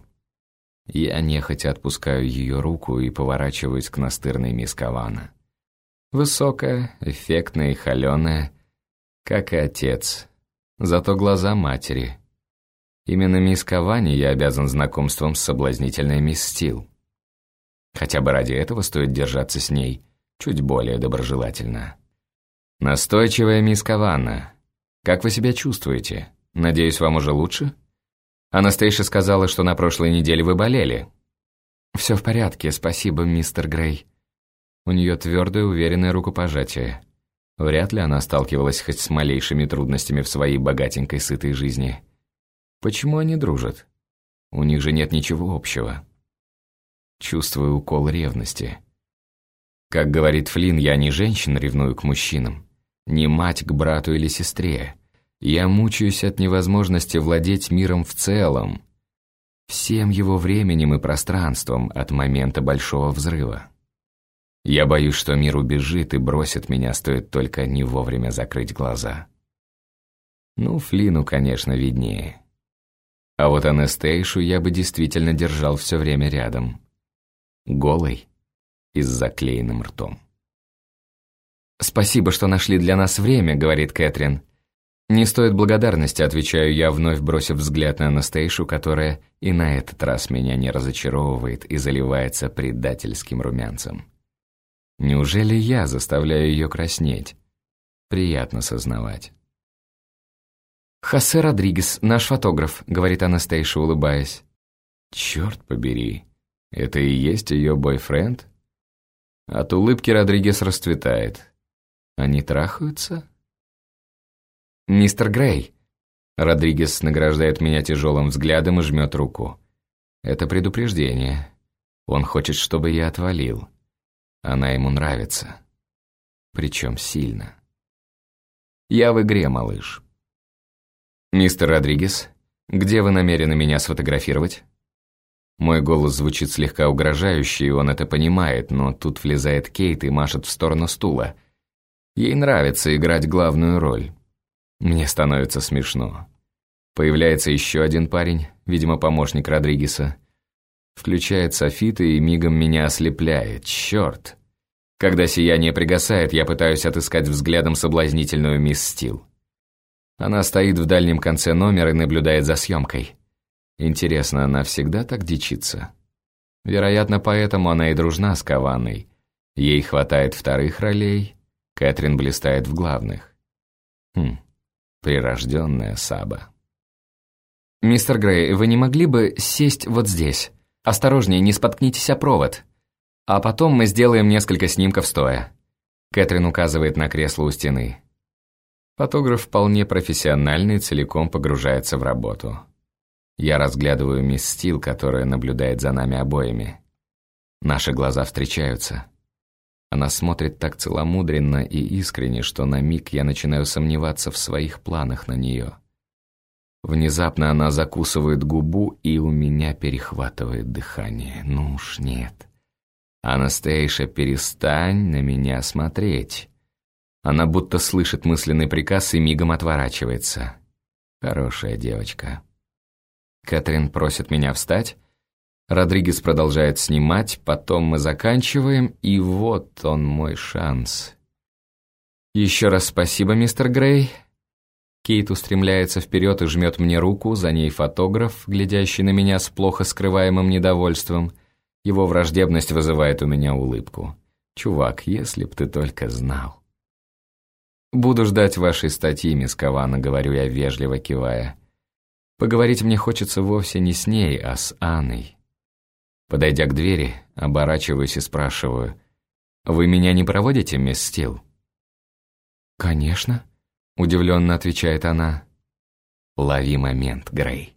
Я нехотя отпускаю ее руку и поворачиваюсь к настырной мисс Кавана. Высокая, эффектная и холёная, как и отец. Зато глаза матери. Именно мисс Кавани я обязан знакомством с соблазнительной мисс Стил. Хотя бы ради этого стоит держаться с ней чуть более доброжелательно. Настойчивая мисс Кавана, как вы себя чувствуете? Надеюсь, вам уже лучше? Анастейша сказала, что на прошлой неделе вы болели. Все в порядке, спасибо, мистер Грей. У нее твердое, уверенное рукопожатие. Вряд ли она сталкивалась хоть с малейшими трудностями в своей богатенькой, сытой жизни. Почему они дружат? У них же нет ничего общего. Чувствую укол ревности. Как говорит Флинн, я не женщин ревную к мужчинам, не мать к брату или сестре. Я мучаюсь от невозможности владеть миром в целом, всем его временем и пространством от момента большого взрыва. Я боюсь, что мир убежит и бросит меня, стоит только не вовремя закрыть глаза. Ну, Флинну, конечно, виднее. А вот Анастейшу я бы действительно держал все время рядом. Голой и с заклеенным ртом. «Спасибо, что нашли для нас время», — говорит Кэтрин. «Не стоит благодарности», — отвечаю я, вновь бросив взгляд на Анастейшу, которая и на этот раз меня не разочаровывает и заливается предательским румянцем. Неужели я заставляю ее краснеть? Приятно сознавать. «Хосе Родригес, наш фотограф», — говорит Анастейша, улыбаясь. «Черт побери, это и есть ее бойфренд?» От улыбки Родригес расцветает. «Они трахаются?» «Мистер Грей», — Родригес награждает меня тяжелым взглядом и жмет руку. «Это предупреждение. Он хочет, чтобы я отвалил. Она ему нравится. Причем сильно. Я в игре, малыш». «Мистер Родригес, где вы намерены меня сфотографировать?» Мой голос звучит слегка угрожающе, и он это понимает, но тут влезает Кейт и машет в сторону стула. Ей нравится играть главную роль. Мне становится смешно. Появляется еще один парень, видимо, помощник Родригеса. Включает софиты и мигом меня ослепляет. Черт! Когда сияние пригасает, я пытаюсь отыскать взглядом соблазнительную мисс Стил. Она стоит в дальнем конце номера и наблюдает за съемкой. Интересно, она всегда так дичится? Вероятно, поэтому она и дружна с Каванной. Ей хватает вторых ролей, Кэтрин блистает в главных. Прирожденная Саба. «Мистер Грей, вы не могли бы сесть вот здесь? Осторожнее, не споткнитесь о провод. А потом мы сделаем несколько снимков стоя». Кэтрин указывает на кресло у стены. Фотограф вполне профессиональный, целиком погружается в работу. Я разглядываю мисс Стил, которая наблюдает за нами обоими. Наши глаза встречаются. Она смотрит так целомудренно и искренне, что на миг я начинаю сомневаться в своих планах на нее. Внезапно она закусывает губу, и у меня перехватывает дыхание. Ну уж нет. «Анастейша, перестань на меня смотреть». Она будто слышит мысленный приказ и мигом отворачивается. Хорошая девочка. Кэтрин просит меня встать. Родригес продолжает снимать, потом мы заканчиваем, и вот он мой шанс. «Еще раз спасибо, мистер Грей». Кейт устремляется вперед и жмет мне руку, за ней фотограф, глядящий на меня с плохо скрываемым недовольством. Его враждебность вызывает у меня улыбку. «Чувак, если б ты только знал». «Буду ждать вашей статьи, мисс Кавана», — говорю я, вежливо кивая. Поговорить мне хочется вовсе не с ней, а с Анной. Подойдя к двери, оборачиваюсь и спрашиваю: «Вы меня не проводите, мисс Стил?» «Конечно», — удивленно отвечает она. «Лови момент, Грей».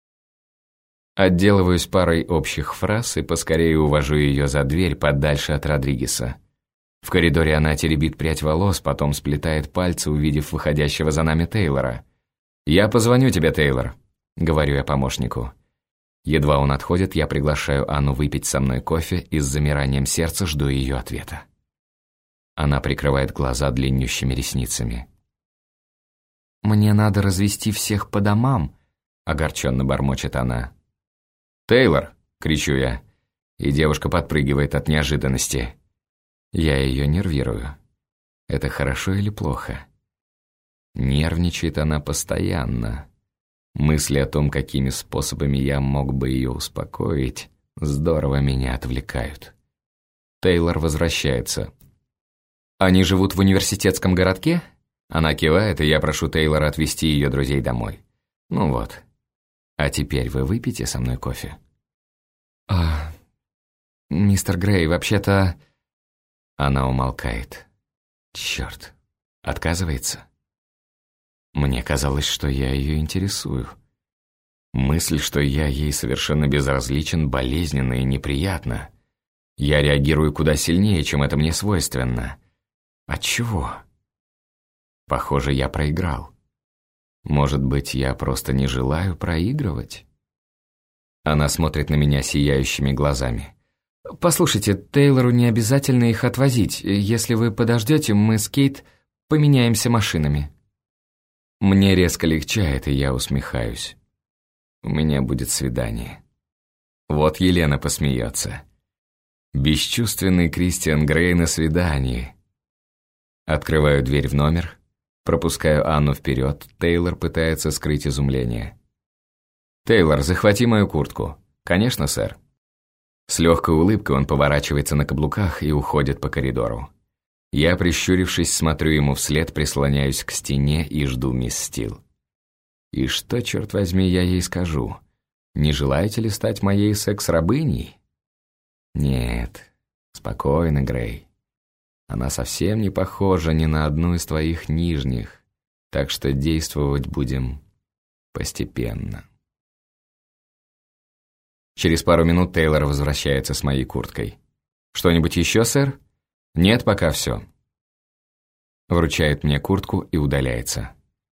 Отделываюсь парой общих фраз и поскорее увожу ее за дверь подальше от Родригеса. В коридоре она теребит прядь волос, потом сплетает пальцы, увидев выходящего за нами Тейлора. «Я позвоню тебе, Тейлор», — говорю я помощнику. Едва он отходит, я приглашаю Анну выпить со мной кофе и с замиранием сердца жду ее ответа. Она прикрывает глаза длиннющими ресницами. «Мне надо развести всех по домам», — огорченно бормочет она. «Тейлор!» — кричу я, и девушка подпрыгивает от неожиданности. Я ее нервирую. Это хорошо или плохо? Нервничает она постоянно. Мысли о том, какими способами я мог бы ее успокоить, здорово меня отвлекают. Тейлор возвращается. «Они живут в университетском городке?» Она кивает, и я прошу Тейлора отвезти ее друзей домой. «Ну вот. А теперь вы выпьете со мной кофе?» «Мистер Грей, вообще-то...» Она умолкает. «Черт, отказывается?» Мне казалось, что я ее интересую. Мысль, что я ей совершенно безразличен, болезненна и неприятна. Я реагирую куда сильнее, чем это мне свойственно. Отчего? Похоже, я проиграл. Может быть, я просто не желаю проигрывать? Она смотрит на меня сияющими глазами. «Послушайте, Тейлору не обязательно их отвозить. Если вы подождете, мы с Кейт поменяемся машинами». Мне резко легчает, и я усмехаюсь. У меня будет свидание. Вот Елена посмеется. Бесчувственный Кристиан Грей на свидании. Открываю дверь в номер. Пропускаю Анну вперед, Тейлор пытается скрыть изумление. «Тейлор, захвати мою куртку». «Конечно, сэр». С легкой улыбкой он поворачивается на каблуках и уходит по коридору. Я, прищурившись, смотрю ему вслед, прислоняюсь к стене и жду мисс Стил. И что, черт возьми, я ей скажу? Не желаете ли стать моей секс-рабыней? Нет, спокойно, Грей. Она совсем не похожа ни на одну из твоих нижних, так что действовать будем постепенно. Через пару минут Тейлор возвращается с моей курткой. «Что-нибудь еще, сэр?» «Нет, пока все». Вручает мне куртку и удаляется.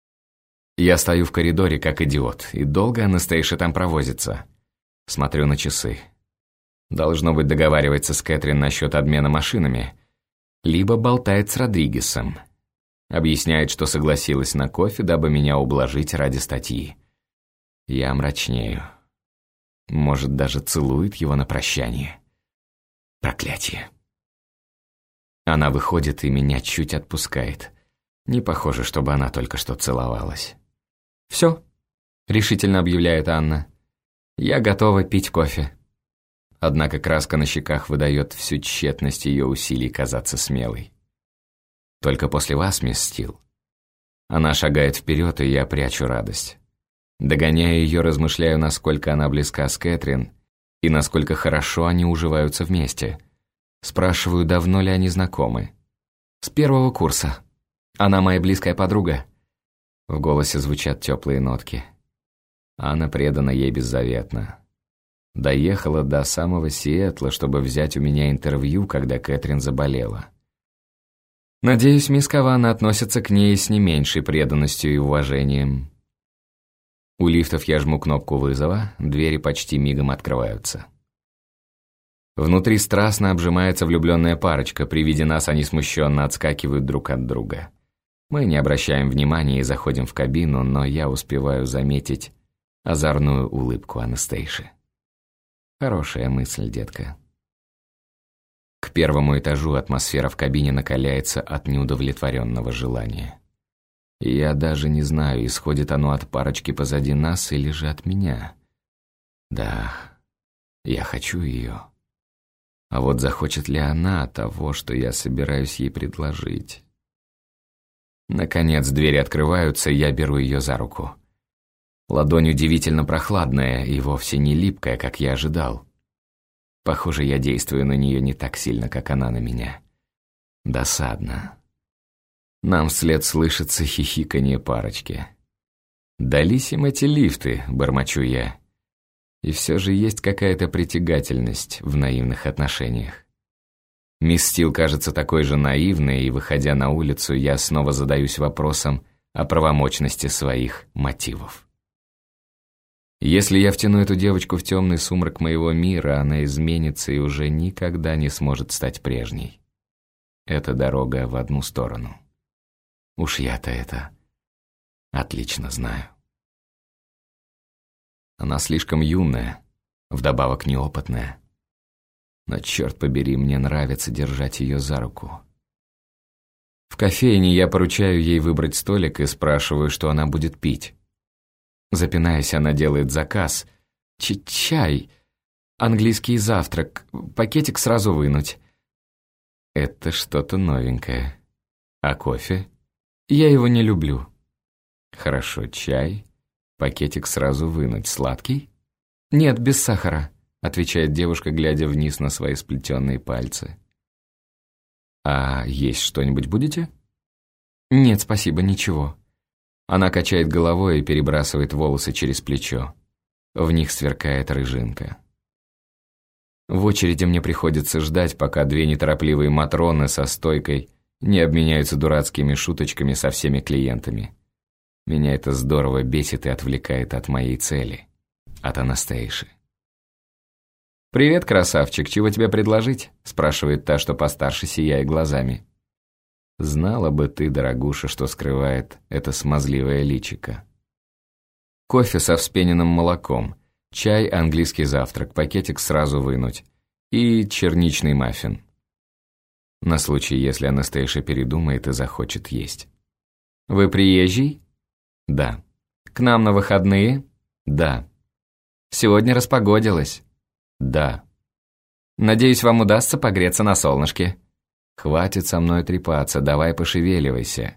Я стою в коридоре, как идиот, и долго Анастейша там провозится. Смотрю на часы. Должно быть, договаривается с Кэтрин насчет обмена машинами, либо болтает с Родригесом. Объясняет, что согласилась на кофе, дабы меня ублажить ради статьи. Я мрачнею. Может, даже целует его на прощание. Проклятие. Она выходит и меня чуть отпускает. Не похоже, чтобы она только что целовалась. «Все», — решительно объявляет Анна. «Я готова пить кофе». Однако краска на щеках выдает всю тщетность ее усилий казаться смелой. «Только после вас, мисс Стил». Она шагает вперед, и я прячу радость. Догоняя ее, размышляю, насколько она близка с Кэтрин и насколько хорошо они уживаются вместе. Спрашиваю, давно ли они знакомы. «С первого курса. Она моя близкая подруга». В голосе звучат теплые нотки. Анна предана ей беззаветно. Доехала до самого Сиэтла, чтобы взять у меня интервью, когда Кэтрин заболела. Надеюсь, мисс Кавана относится к ней с не меньшей преданностью и уважением. У лифтов я жму кнопку вызова, двери почти мигом открываются. Внутри страстно обжимается влюбленная парочка, при виде нас они смущенно отскакивают друг от друга. Мы не обращаем внимания и заходим в кабину, но я успеваю заметить озорную улыбку Анастейши. Хорошая мысль, детка. К первому этажу атмосфера в кабине накаляется от неудовлетворенного желания. И я даже не знаю, исходит оно от парочки позади нас или же от меня. Да, я хочу ее. А вот захочет ли она того, что я собираюсь ей предложить? Наконец двери открываются, и я беру ее за руку. Ладонь удивительно прохладная и вовсе не липкая, как я ожидал. Похоже, я действую на нее не так сильно, как она на меня. Досадно. Нам вслед слышится хихиканье парочки. «Дались им эти лифты», — бормочу я. И все же есть какая-то притягательность в наивных отношениях. Мисс Стил кажется такой же наивной, и, выходя на улицу, я снова задаюсь вопросом о правомочности своих мотивов. Если я втяну эту девочку в темный сумрак моего мира, она изменится и уже никогда не сможет стать прежней. Это дорога в одну сторону. Уж я-то это отлично знаю. Она слишком юная, вдобавок неопытная. Но, черт побери, мне нравится держать ее за руку. В кофейне я поручаю ей выбрать столик и спрашиваю, что она будет пить. Запинаясь, она делает заказ. Чай, английский завтрак, пакетик сразу вынуть. Это что-то новенькое. А кофе? Я его не люблю. Хорошо, чай, пакетик сразу вынуть. Сладкий? Нет, без сахара, отвечает девушка, глядя вниз на свои сплетенные пальцы. А есть что-нибудь будете? Нет, спасибо, ничего. Она качает головой и перебрасывает волосы через плечо. В них сверкает рыжинка. В очереди мне приходится ждать, пока две неторопливые матроны со стойкой не обменяются дурацкими шуточками со всеми клиентами. Меня это здорово бесит и отвлекает от моей цели, от Анастейши. «Привет, красавчик, чего тебе предложить?» – спрашивает та, что постарше, сияя глазами. Знала бы ты, дорогуша, что скрывает это смазливое личико. Кофе со вспененным молоком, чай, английский завтрак, пакетик сразу вынуть и черничный маффин. На случай, если Анастейша передумает и захочет есть. Вы приезжий? Да. К нам на выходные? Да. Сегодня распогодилось? Да. Надеюсь, вам удастся погреться на солнышке. Хватит со мной трепаться, давай пошевеливайся.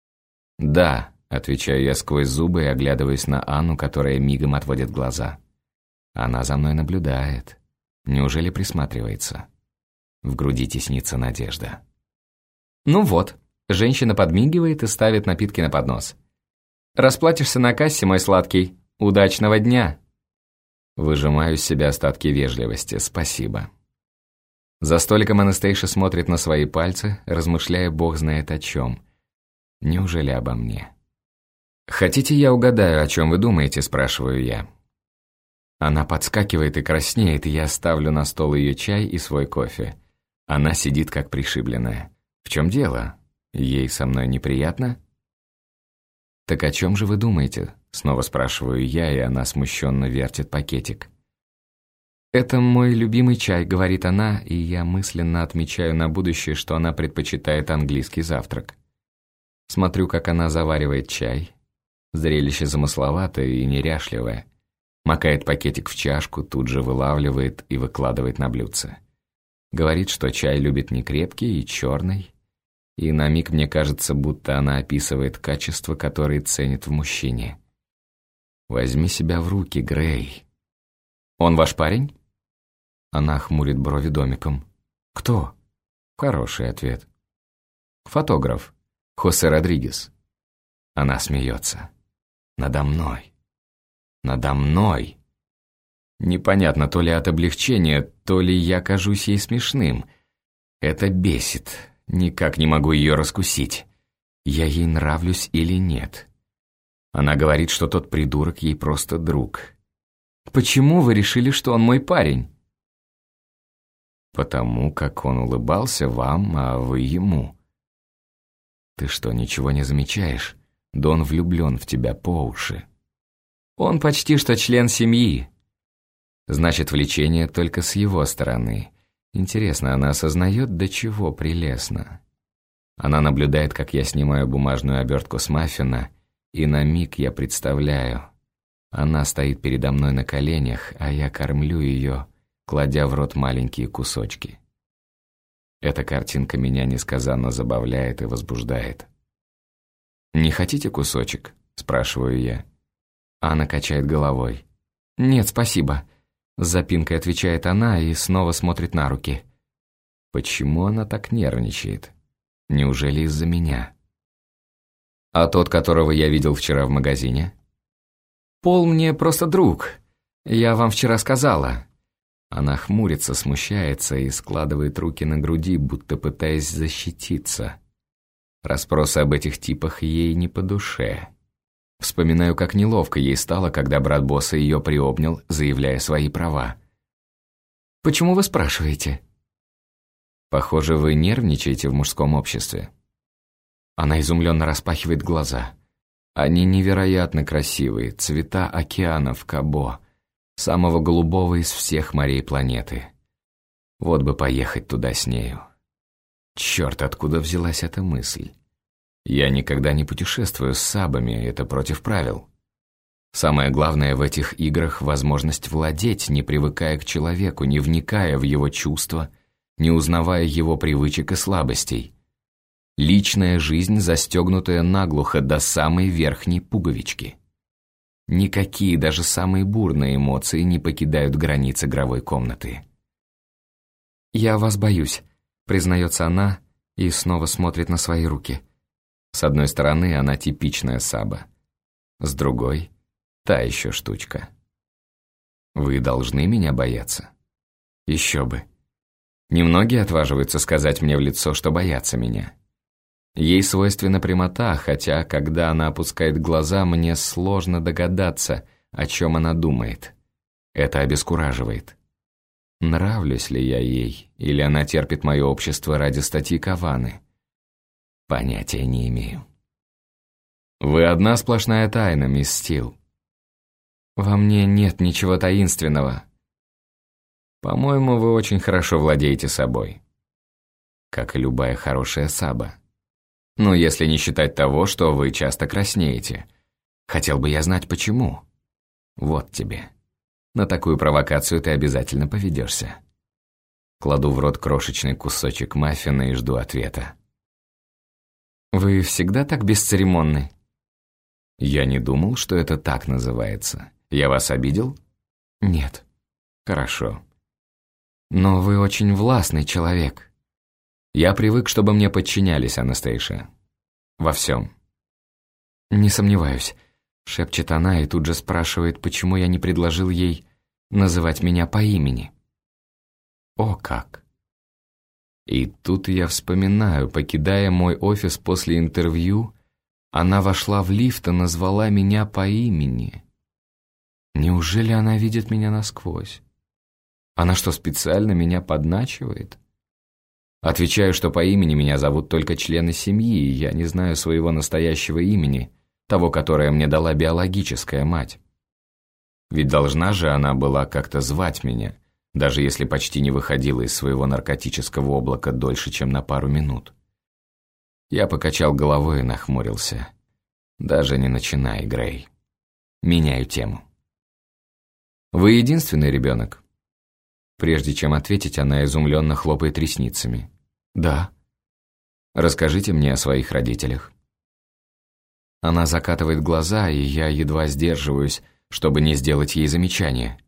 Да, отвечаю я сквозь зубы и оглядываюсь на Анну, которая мигом отводит глаза. Она за мной наблюдает. Неужели присматривается? В груди теснится надежда. Ну вот, женщина подмигивает и ставит напитки на поднос. Расплатишься на кассе, мой сладкий. Удачного дня. Выжимаю из себя остатки вежливости. Спасибо. За столиком Анастейша смотрит на свои пальцы, размышляя бог знает о чем. Неужели обо мне? «Хотите, я угадаю, о чем вы думаете?» – спрашиваю я. Она подскакивает и краснеет, и я ставлю на стол ее чай и свой кофе. Она сидит как пришибленная. В чем дело? Ей со мной неприятно? «Так о чем же вы думаете?» – снова спрашиваю я, и она смущенно вертит пакетик. «Это мой любимый чай», — говорит она, и я мысленно отмечаю на будущее, что она предпочитает английский завтрак. Смотрю, как она заваривает чай. Зрелище замысловатое и неряшливое. Макает пакетик в чашку, тут же вылавливает и выкладывает на блюдце. Говорит, что чай любит не крепкий и черный. И на миг мне кажется, будто она описывает качества, которые ценит в мужчине. «Возьми себя в руки, Грей». «Он ваш парень?» Она хмурит брови домиком. «Кто?» Хороший ответ. «Фотограф. Хосе Родригес». Она смеется. Надо мной. Надо мной. Непонятно, то ли от облегчения, то ли я кажусь ей смешным. Это бесит. Никак не могу ее раскусить. Я ей нравлюсь или нет. Она говорит, что тот придурок ей просто друг. «Почему вы решили, что он мой парень?» «Потому как он улыбался вам, а вы ему». «Ты что, ничего не замечаешь? Да он влюблен в тебя по уши». «Он почти что член семьи». «Значит, влечение только с его стороны. Интересно, она осознает, до чего прелестно». Она наблюдает, как я снимаю бумажную обертку с маффина, и на миг я представляю. Она стоит передо мной на коленях, а я кормлю ее, кладя в рот маленькие кусочки. Эта картинка меня несказанно забавляет и возбуждает. «Не хотите кусочек?» – спрашиваю я. Анна качает головой. «Нет, спасибо», – с запинкой отвечает она и снова смотрит на руки. Почему она так нервничает? Неужели из-за меня? «А тот, которого я видел вчера в магазине?» «Пол мне просто друг. Я вам вчера сказала». Она хмурится, смущается и складывает руки на груди, будто пытаясь защититься. Расспросы об этих типах ей не по душе. Вспоминаю, как неловко ей стало, когда брат босса ее приобнял, заявляя свои права. «Почему вы спрашиваете?» «Похоже, вы нервничаете в мужском обществе». Она изумленно распахивает глаза. Они невероятно красивые, цвета океанов Кабо, самого голубого из всех морей планеты. Вот бы поехать туда с нею. Черт, откуда взялась эта мысль? Я никогда не путешествую с сабами, это против правил. Самое главное в этих играх — возможность владеть, не привыкая к человеку, не вникая в его чувства, не узнавая его привычек и слабостей. Личная жизнь, застегнутая наглухо до самой верхней пуговички. Никакие, даже самые бурные эмоции не покидают границ игровой комнаты. «Я вас боюсь», — признается она и снова смотрит на свои руки. С одной стороны, она типичная саба. С другой — та еще штучка. Вы должны меня бояться. Еще бы. Немногие отваживаются сказать мне в лицо, что боятся меня. Ей свойственна прямота, хотя, когда она опускает глаза, мне сложно догадаться, о чем она думает. Это обескураживает. Нравлюсь ли я ей, или она терпит мое общество ради статьи Каваны? Понятия не имею. Вы одна сплошная тайна, мисс Стил. Во мне нет ничего таинственного. По-моему, вы очень хорошо владеете собой. Как и любая хорошая саба. Ну, если не считать того, что вы часто краснеете. Хотел бы я знать, почему. Вот тебе. На такую провокацию ты обязательно поведешься. Кладу в рот крошечный кусочек маффина и жду ответа. Вы всегда так бесцеремонны? Я не думал, что это так называется. Я вас обидел? Нет. Хорошо. Но вы очень властный человек. Я привык, чтобы мне подчинялись, Анастейша. Во всем. Не сомневаюсь, шепчет она и тут же спрашивает, почему я не предложил ей называть меня по имени. О, как! И тут я вспоминаю, покидая мой офис после интервью, она вошла в лифт и назвала меня по имени. Неужели она видит меня насквозь? Она что, специально меня подначивает? Отвечаю, что по имени меня зовут только члены семьи, и я не знаю своего настоящего имени, того, которое мне дала биологическая мать. Ведь должна же она была как-то звать меня, даже если почти не выходила из своего наркотического облака дольше, чем на пару минут. Я покачал головой и нахмурился. Даже не начинай, Грей. Меняю тему. Вы единственный ребенок? Прежде чем ответить, она изумленно хлопает ресницами. Да. Расскажите мне о своих родителях. Она закатывает глаза, и я едва сдерживаюсь, чтобы не сделать ей замечание.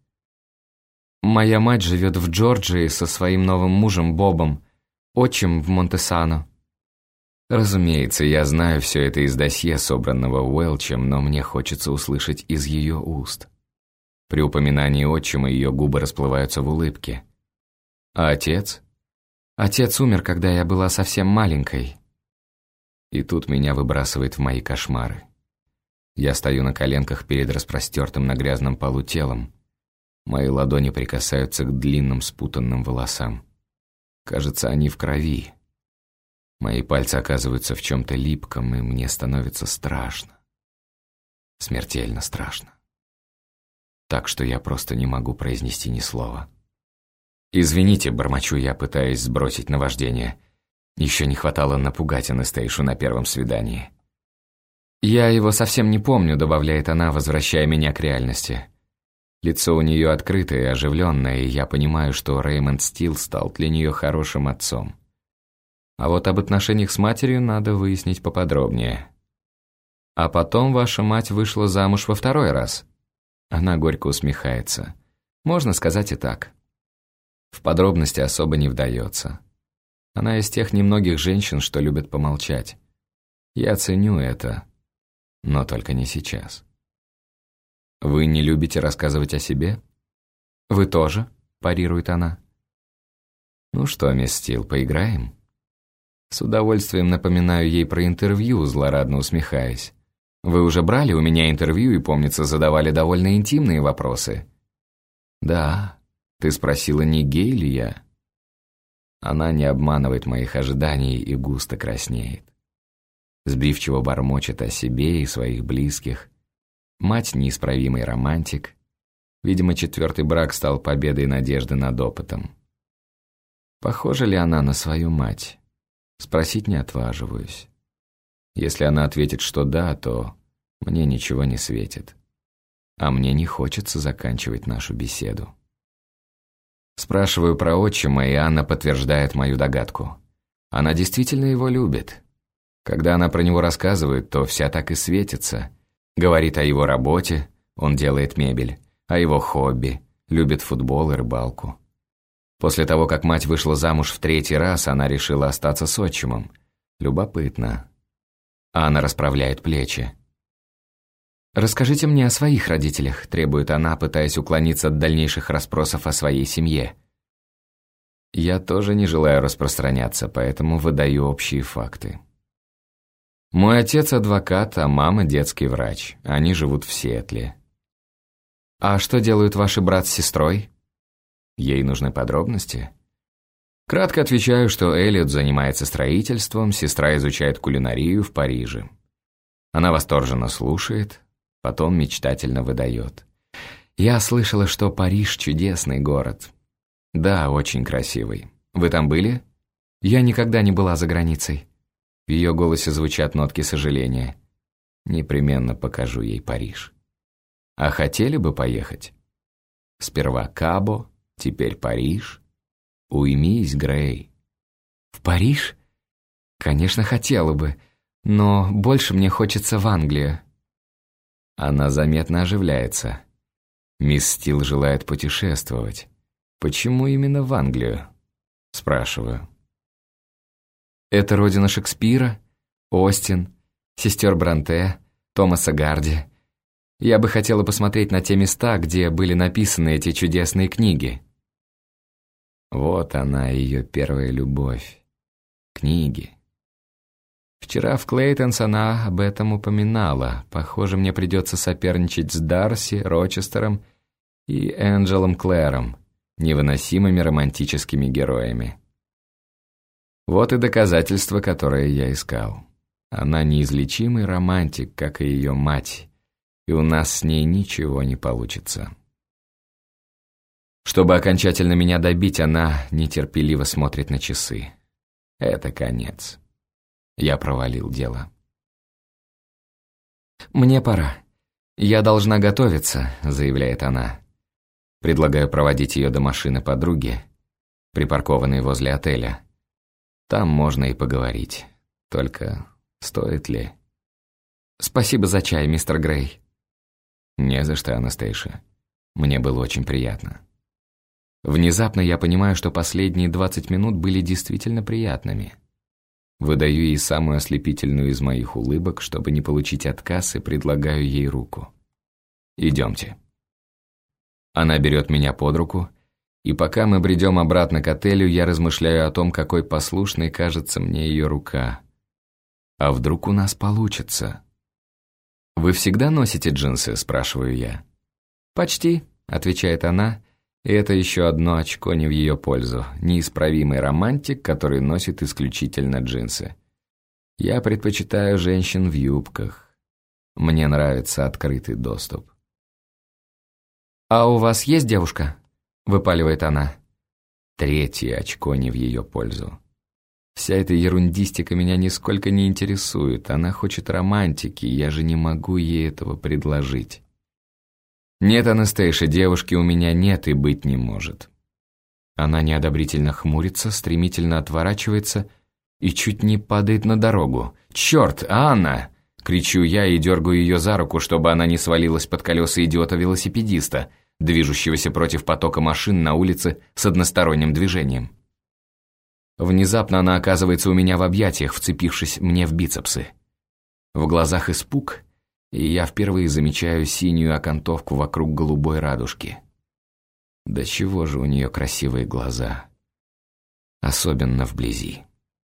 Моя мать живет в Джорджии со своим новым мужем Бобом, отчим в Монтесано. Разумеется, я знаю все это из досье, собранного Уэлчем, но мне хочется услышать из ее уст. При упоминании отчима ее губы расплываются в улыбке. А отец? Отец умер, когда я была совсем маленькой. И тут меня выбрасывает в мои кошмары. Я стою на коленках перед распростертым на грязном полу телом. Мои ладони прикасаются к длинным спутанным волосам. Кажется, они в крови. Мои пальцы оказываются в чем-то липком, и мне становится страшно. Смертельно страшно. Так что я просто не могу произнести ни слова. «Извините», — бормочу я, пытаясь сбросить наваждение. Еще не хватало напугать Анастейшу на первом свидании. «Я его совсем не помню», — добавляет она, возвращая меня к реальности. Лицо у нее открытое и оживленное, и я понимаю, что Рэймонд Стил стал для нее хорошим отцом. А вот об отношениях с матерью надо выяснить поподробнее. А потом ваша мать вышла замуж во второй раз. Она горько усмехается. Можно сказать и так. В подробности особо не вдается. Она из тех немногих женщин, что любят помолчать. Я ценю это, но только не сейчас. Вы не любите рассказывать о себе? Вы тоже, парирует она. Ну что, мисс Стил, поиграем? С удовольствием напоминаю ей про интервью, злорадно усмехаясь. Вы уже брали у меня интервью и, помнится, задавали довольно интимные вопросы. Да, ты спросила, не гей ли я? Она не обманывает моих ожиданий и густо краснеет. Сбивчиво бормочет о себе и своих близких. Мать неисправимый романтик. Видимо, 4-й брак стал победой надежды над опытом. Похожа ли она на свою мать? Спросить не отваживаюсь. Если она ответит, что да, то мне ничего не светит. А мне не хочется заканчивать нашу беседу. Спрашиваю про отчима, и Анна подтверждает мою догадку. Она действительно его любит. Когда она про него рассказывает, то вся так и светится. Говорит о его работе, он делает мебель, о его хобби, любит футбол и рыбалку. После того, как мать вышла замуж в 3-й раз, она решила остаться с отчимом. Любопытно. Анна расправляет плечи. «Расскажите мне о своих родителях», — требует она, пытаясь уклониться от дальнейших расспросов о своей семье. Я тоже не желаю распространяться, поэтому выдаю общие факты. Мой отец адвокат, а мама детский врач. Они живут в Сиэтле. А что делают ваши брат с сестрой? Ей нужны подробности? Кратко отвечаю, что Эллиот занимается строительством, сестра изучает кулинарию в Париже. Она восторженно слушает, потом мечтательно выдает. Я слышала, что Париж — чудесный город. Да, очень красивый. Вы там были? Я никогда не была за границей. В ее голосе звучат нотки сожаления. Непременно покажу ей Париж. А хотели бы поехать? Сперва Кабо, теперь Париж. Уймись, Грей. В Париж? Конечно, хотела бы, но больше мне хочется в Англию. Она заметно оживляется. Мисс Стил желает путешествовать. Почему именно в Англию? Спрашиваю. Это родина Шекспира, Остин, сестер Бронте, Томаса Гарди. Я бы хотела посмотреть на те места, где были написаны эти чудесные книги. Вот она, ее первая любовь. Книги. Вчера в Клейтонс она об этом упоминала. Похоже, мне придется соперничать с Дарси, Рочестером и Энджелом Клэром, невыносимыми романтическими героями. Вот и доказательство, которое я искал. Она неизлечимый романтик, как и ее мать, и у нас с ней ничего не получится. Чтобы окончательно меня добить, она нетерпеливо смотрит на часы. Это конец. Я провалил дело. «Мне пора. Я должна готовиться», — заявляет она. Предлагаю проводить ее до машины подруги, припаркованной возле отеля. Там можно и поговорить. Только стоит ли? «Спасибо за чай, мистер Грей». «Не за что, Анастейша. Мне было очень приятно». Внезапно я понимаю, что последние 20 минут были действительно приятными. Выдаю ей самую ослепительную из моих улыбок, чтобы не получить отказ, и предлагаю ей руку. «Идемте». Она берет меня под руку, и пока мы бредем обратно к отелю, я размышляю о том, какой послушной кажется мне ее рука. А вдруг у нас получится? «Вы всегда носите джинсы?» – спрашиваю я. «Почти», – отвечает она, и это еще одно очко не в ее пользу. Неисправимый романтик, который носит исключительно джинсы. Я предпочитаю женщин в юбках. Мне нравится открытый доступ. «А у вас есть девушка?» – выпаливает она. Третье очко не в ее пользу. Вся эта ерундистика меня нисколько не интересует. Она хочет романтики, я же не могу ей этого предложить. «Нет, Анастейша, девушки у меня нет и быть не может». Она неодобрительно хмурится, стремительно отворачивается и чуть не падает на дорогу. «Черт, Анна!» — кричу я и дергаю ее за руку, чтобы она не свалилась под колеса идиота-велосипедиста, движущегося против потока машин на улице с односторонним движением. Внезапно она оказывается у меня в объятиях, вцепившись мне в бицепсы. В глазах испуг, и я впервые замечаю синюю окантовку вокруг голубой радужки. Да чего же у нее красивые глаза, особенно вблизи.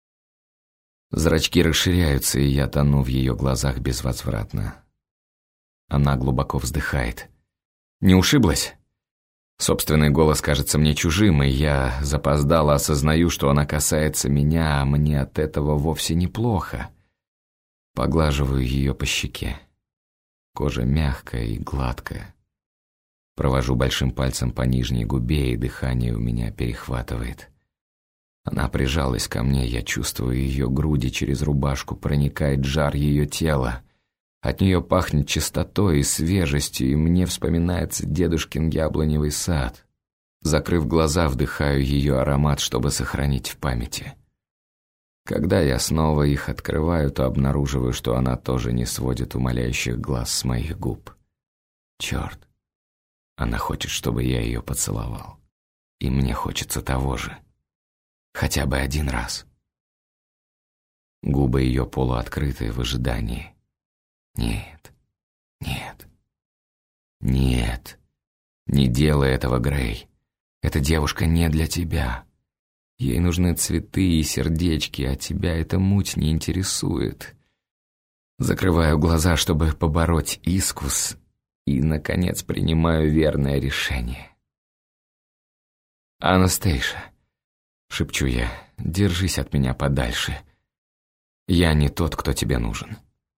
Зрачки расширяются, и я тону в ее глазах безвозвратно. Она глубоко вздыхает. «Не ушиблась?» Собственный голос кажется мне чужим, и я запоздало осознаю, что она касается меня, а мне от этого вовсе неплохо. Поглаживаю ее по щеке. Кожа мягкая и гладкая. Провожу большим пальцем по нижней губе, и дыхание у меня перехватывает. Она прижалась ко мне, я чувствую ее груди, через рубашку проникает жар ее тела. От нее пахнет чистотой и свежестью, и мне вспоминается дедушкин яблоневый сад. Закрыв глаза, вдыхаю ее аромат, чтобы сохранить в памяти. Когда я снова их открываю, то обнаруживаю, что она тоже не сводит умоляющих глаз с моих губ. Черт, она хочет, чтобы я ее поцеловал. И мне хочется того же. Хотя бы один раз. Губы ее полуоткрыты в ожидании. Нет, нет, нет, не делай этого, Грей. Эта девушка не для тебя. Ей нужны цветы и сердечки, а тебя эта муть не интересует. Закрываю глаза, чтобы побороть искус, и, наконец, принимаю верное решение. «Анастейша», — шепчу я, — «держись от меня подальше. Я не тот, кто тебе нужен».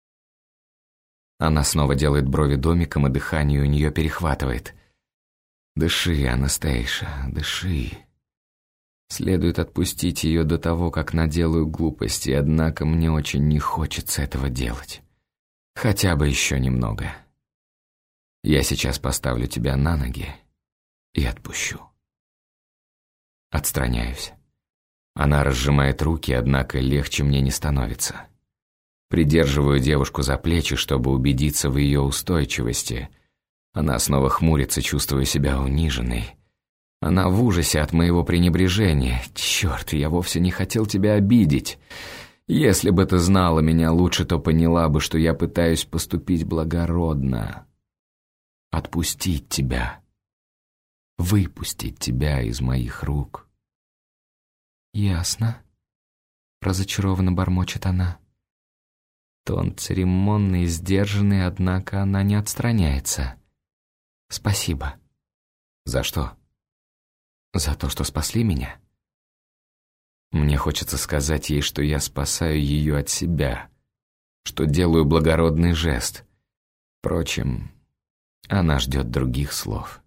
Она снова делает брови домиком, и дыхание у нее перехватывает. «Дыши, Анастейша, дыши. Следует отпустить ее до того, как наделаю глупости, однако мне очень не хочется этого делать. Хотя бы еще немного. Я сейчас поставлю тебя на ноги и отпущу. Отстраняюсь. Она разжимает руки, однако легче мне не становится. Придерживаю девушку за плечи, чтобы убедиться в ее устойчивости. Она снова хмурится, чувствуя себя униженной. Она в ужасе от моего пренебрежения. Черт, я вовсе не хотел тебя обидеть. Если бы ты знала меня лучше, то поняла бы, что я пытаюсь поступить благородно. Отпустить тебя. Выпустить тебя из моих рук. «Ясно», — разочарованно бормочет она. Тон церемонный и сдержанный, однако она не отстраняется. «Спасибо». «За что?» «За то, что спасли меня». Мне хочется сказать ей, что я спасаю ее от себя, что делаю благородный жест. Впрочем, она ждет других слов.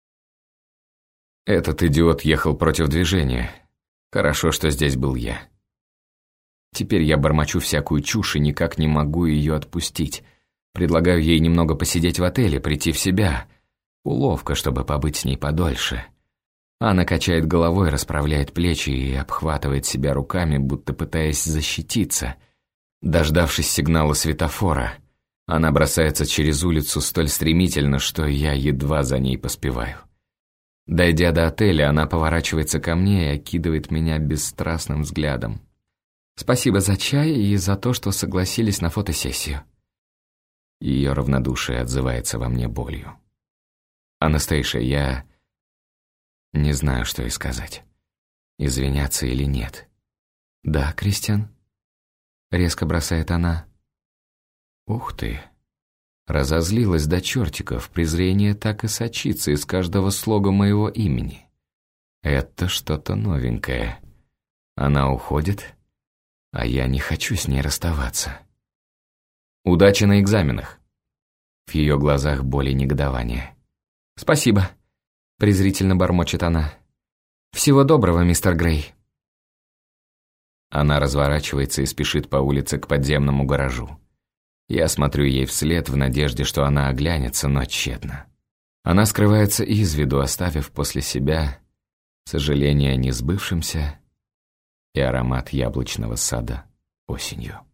Этот идиот ехал против движения. Хорошо, что здесь был я. Теперь я бормочу всякую чушь и никак не могу ее отпустить. Предлагаю ей немного посидеть в отеле, прийти в себя. Уловка, чтобы побыть с ней подольше. Она качает головой, расправляет плечи и обхватывает себя руками, будто пытаясь защититься. Дождавшись сигнала светофора, она бросается через улицу столь стремительно, что я едва за ней поспеваю. Дойдя до отеля, она поворачивается ко мне и окидывает меня бесстрастным взглядом. «Спасибо за чай и за то, что согласились на фотосессию». Ее равнодушие отзывается во мне болью. «Анастейша, я не знаю, что и сказать. Извиняться или нет». «Да, Кристиан?» — резко бросает она. «Ух ты!» Разозлилась до чертиков, презрение так и сочится из каждого слога моего имени. Это что-то новенькое. Она уходит, а я не хочу с ней расставаться. «Удачи на экзаменах!» В ее глазах боль и негодование. «Спасибо!» — презрительно бормочет она. «Всего доброго, мистер Грей!» Она разворачивается и спешит по улице к подземному гаражу. Я смотрю ей вслед в надежде, что она оглянется, но тщетно. Она скрывается из виду, оставив после себя сожаление о несбывшемся и аромат яблочного сада осенью.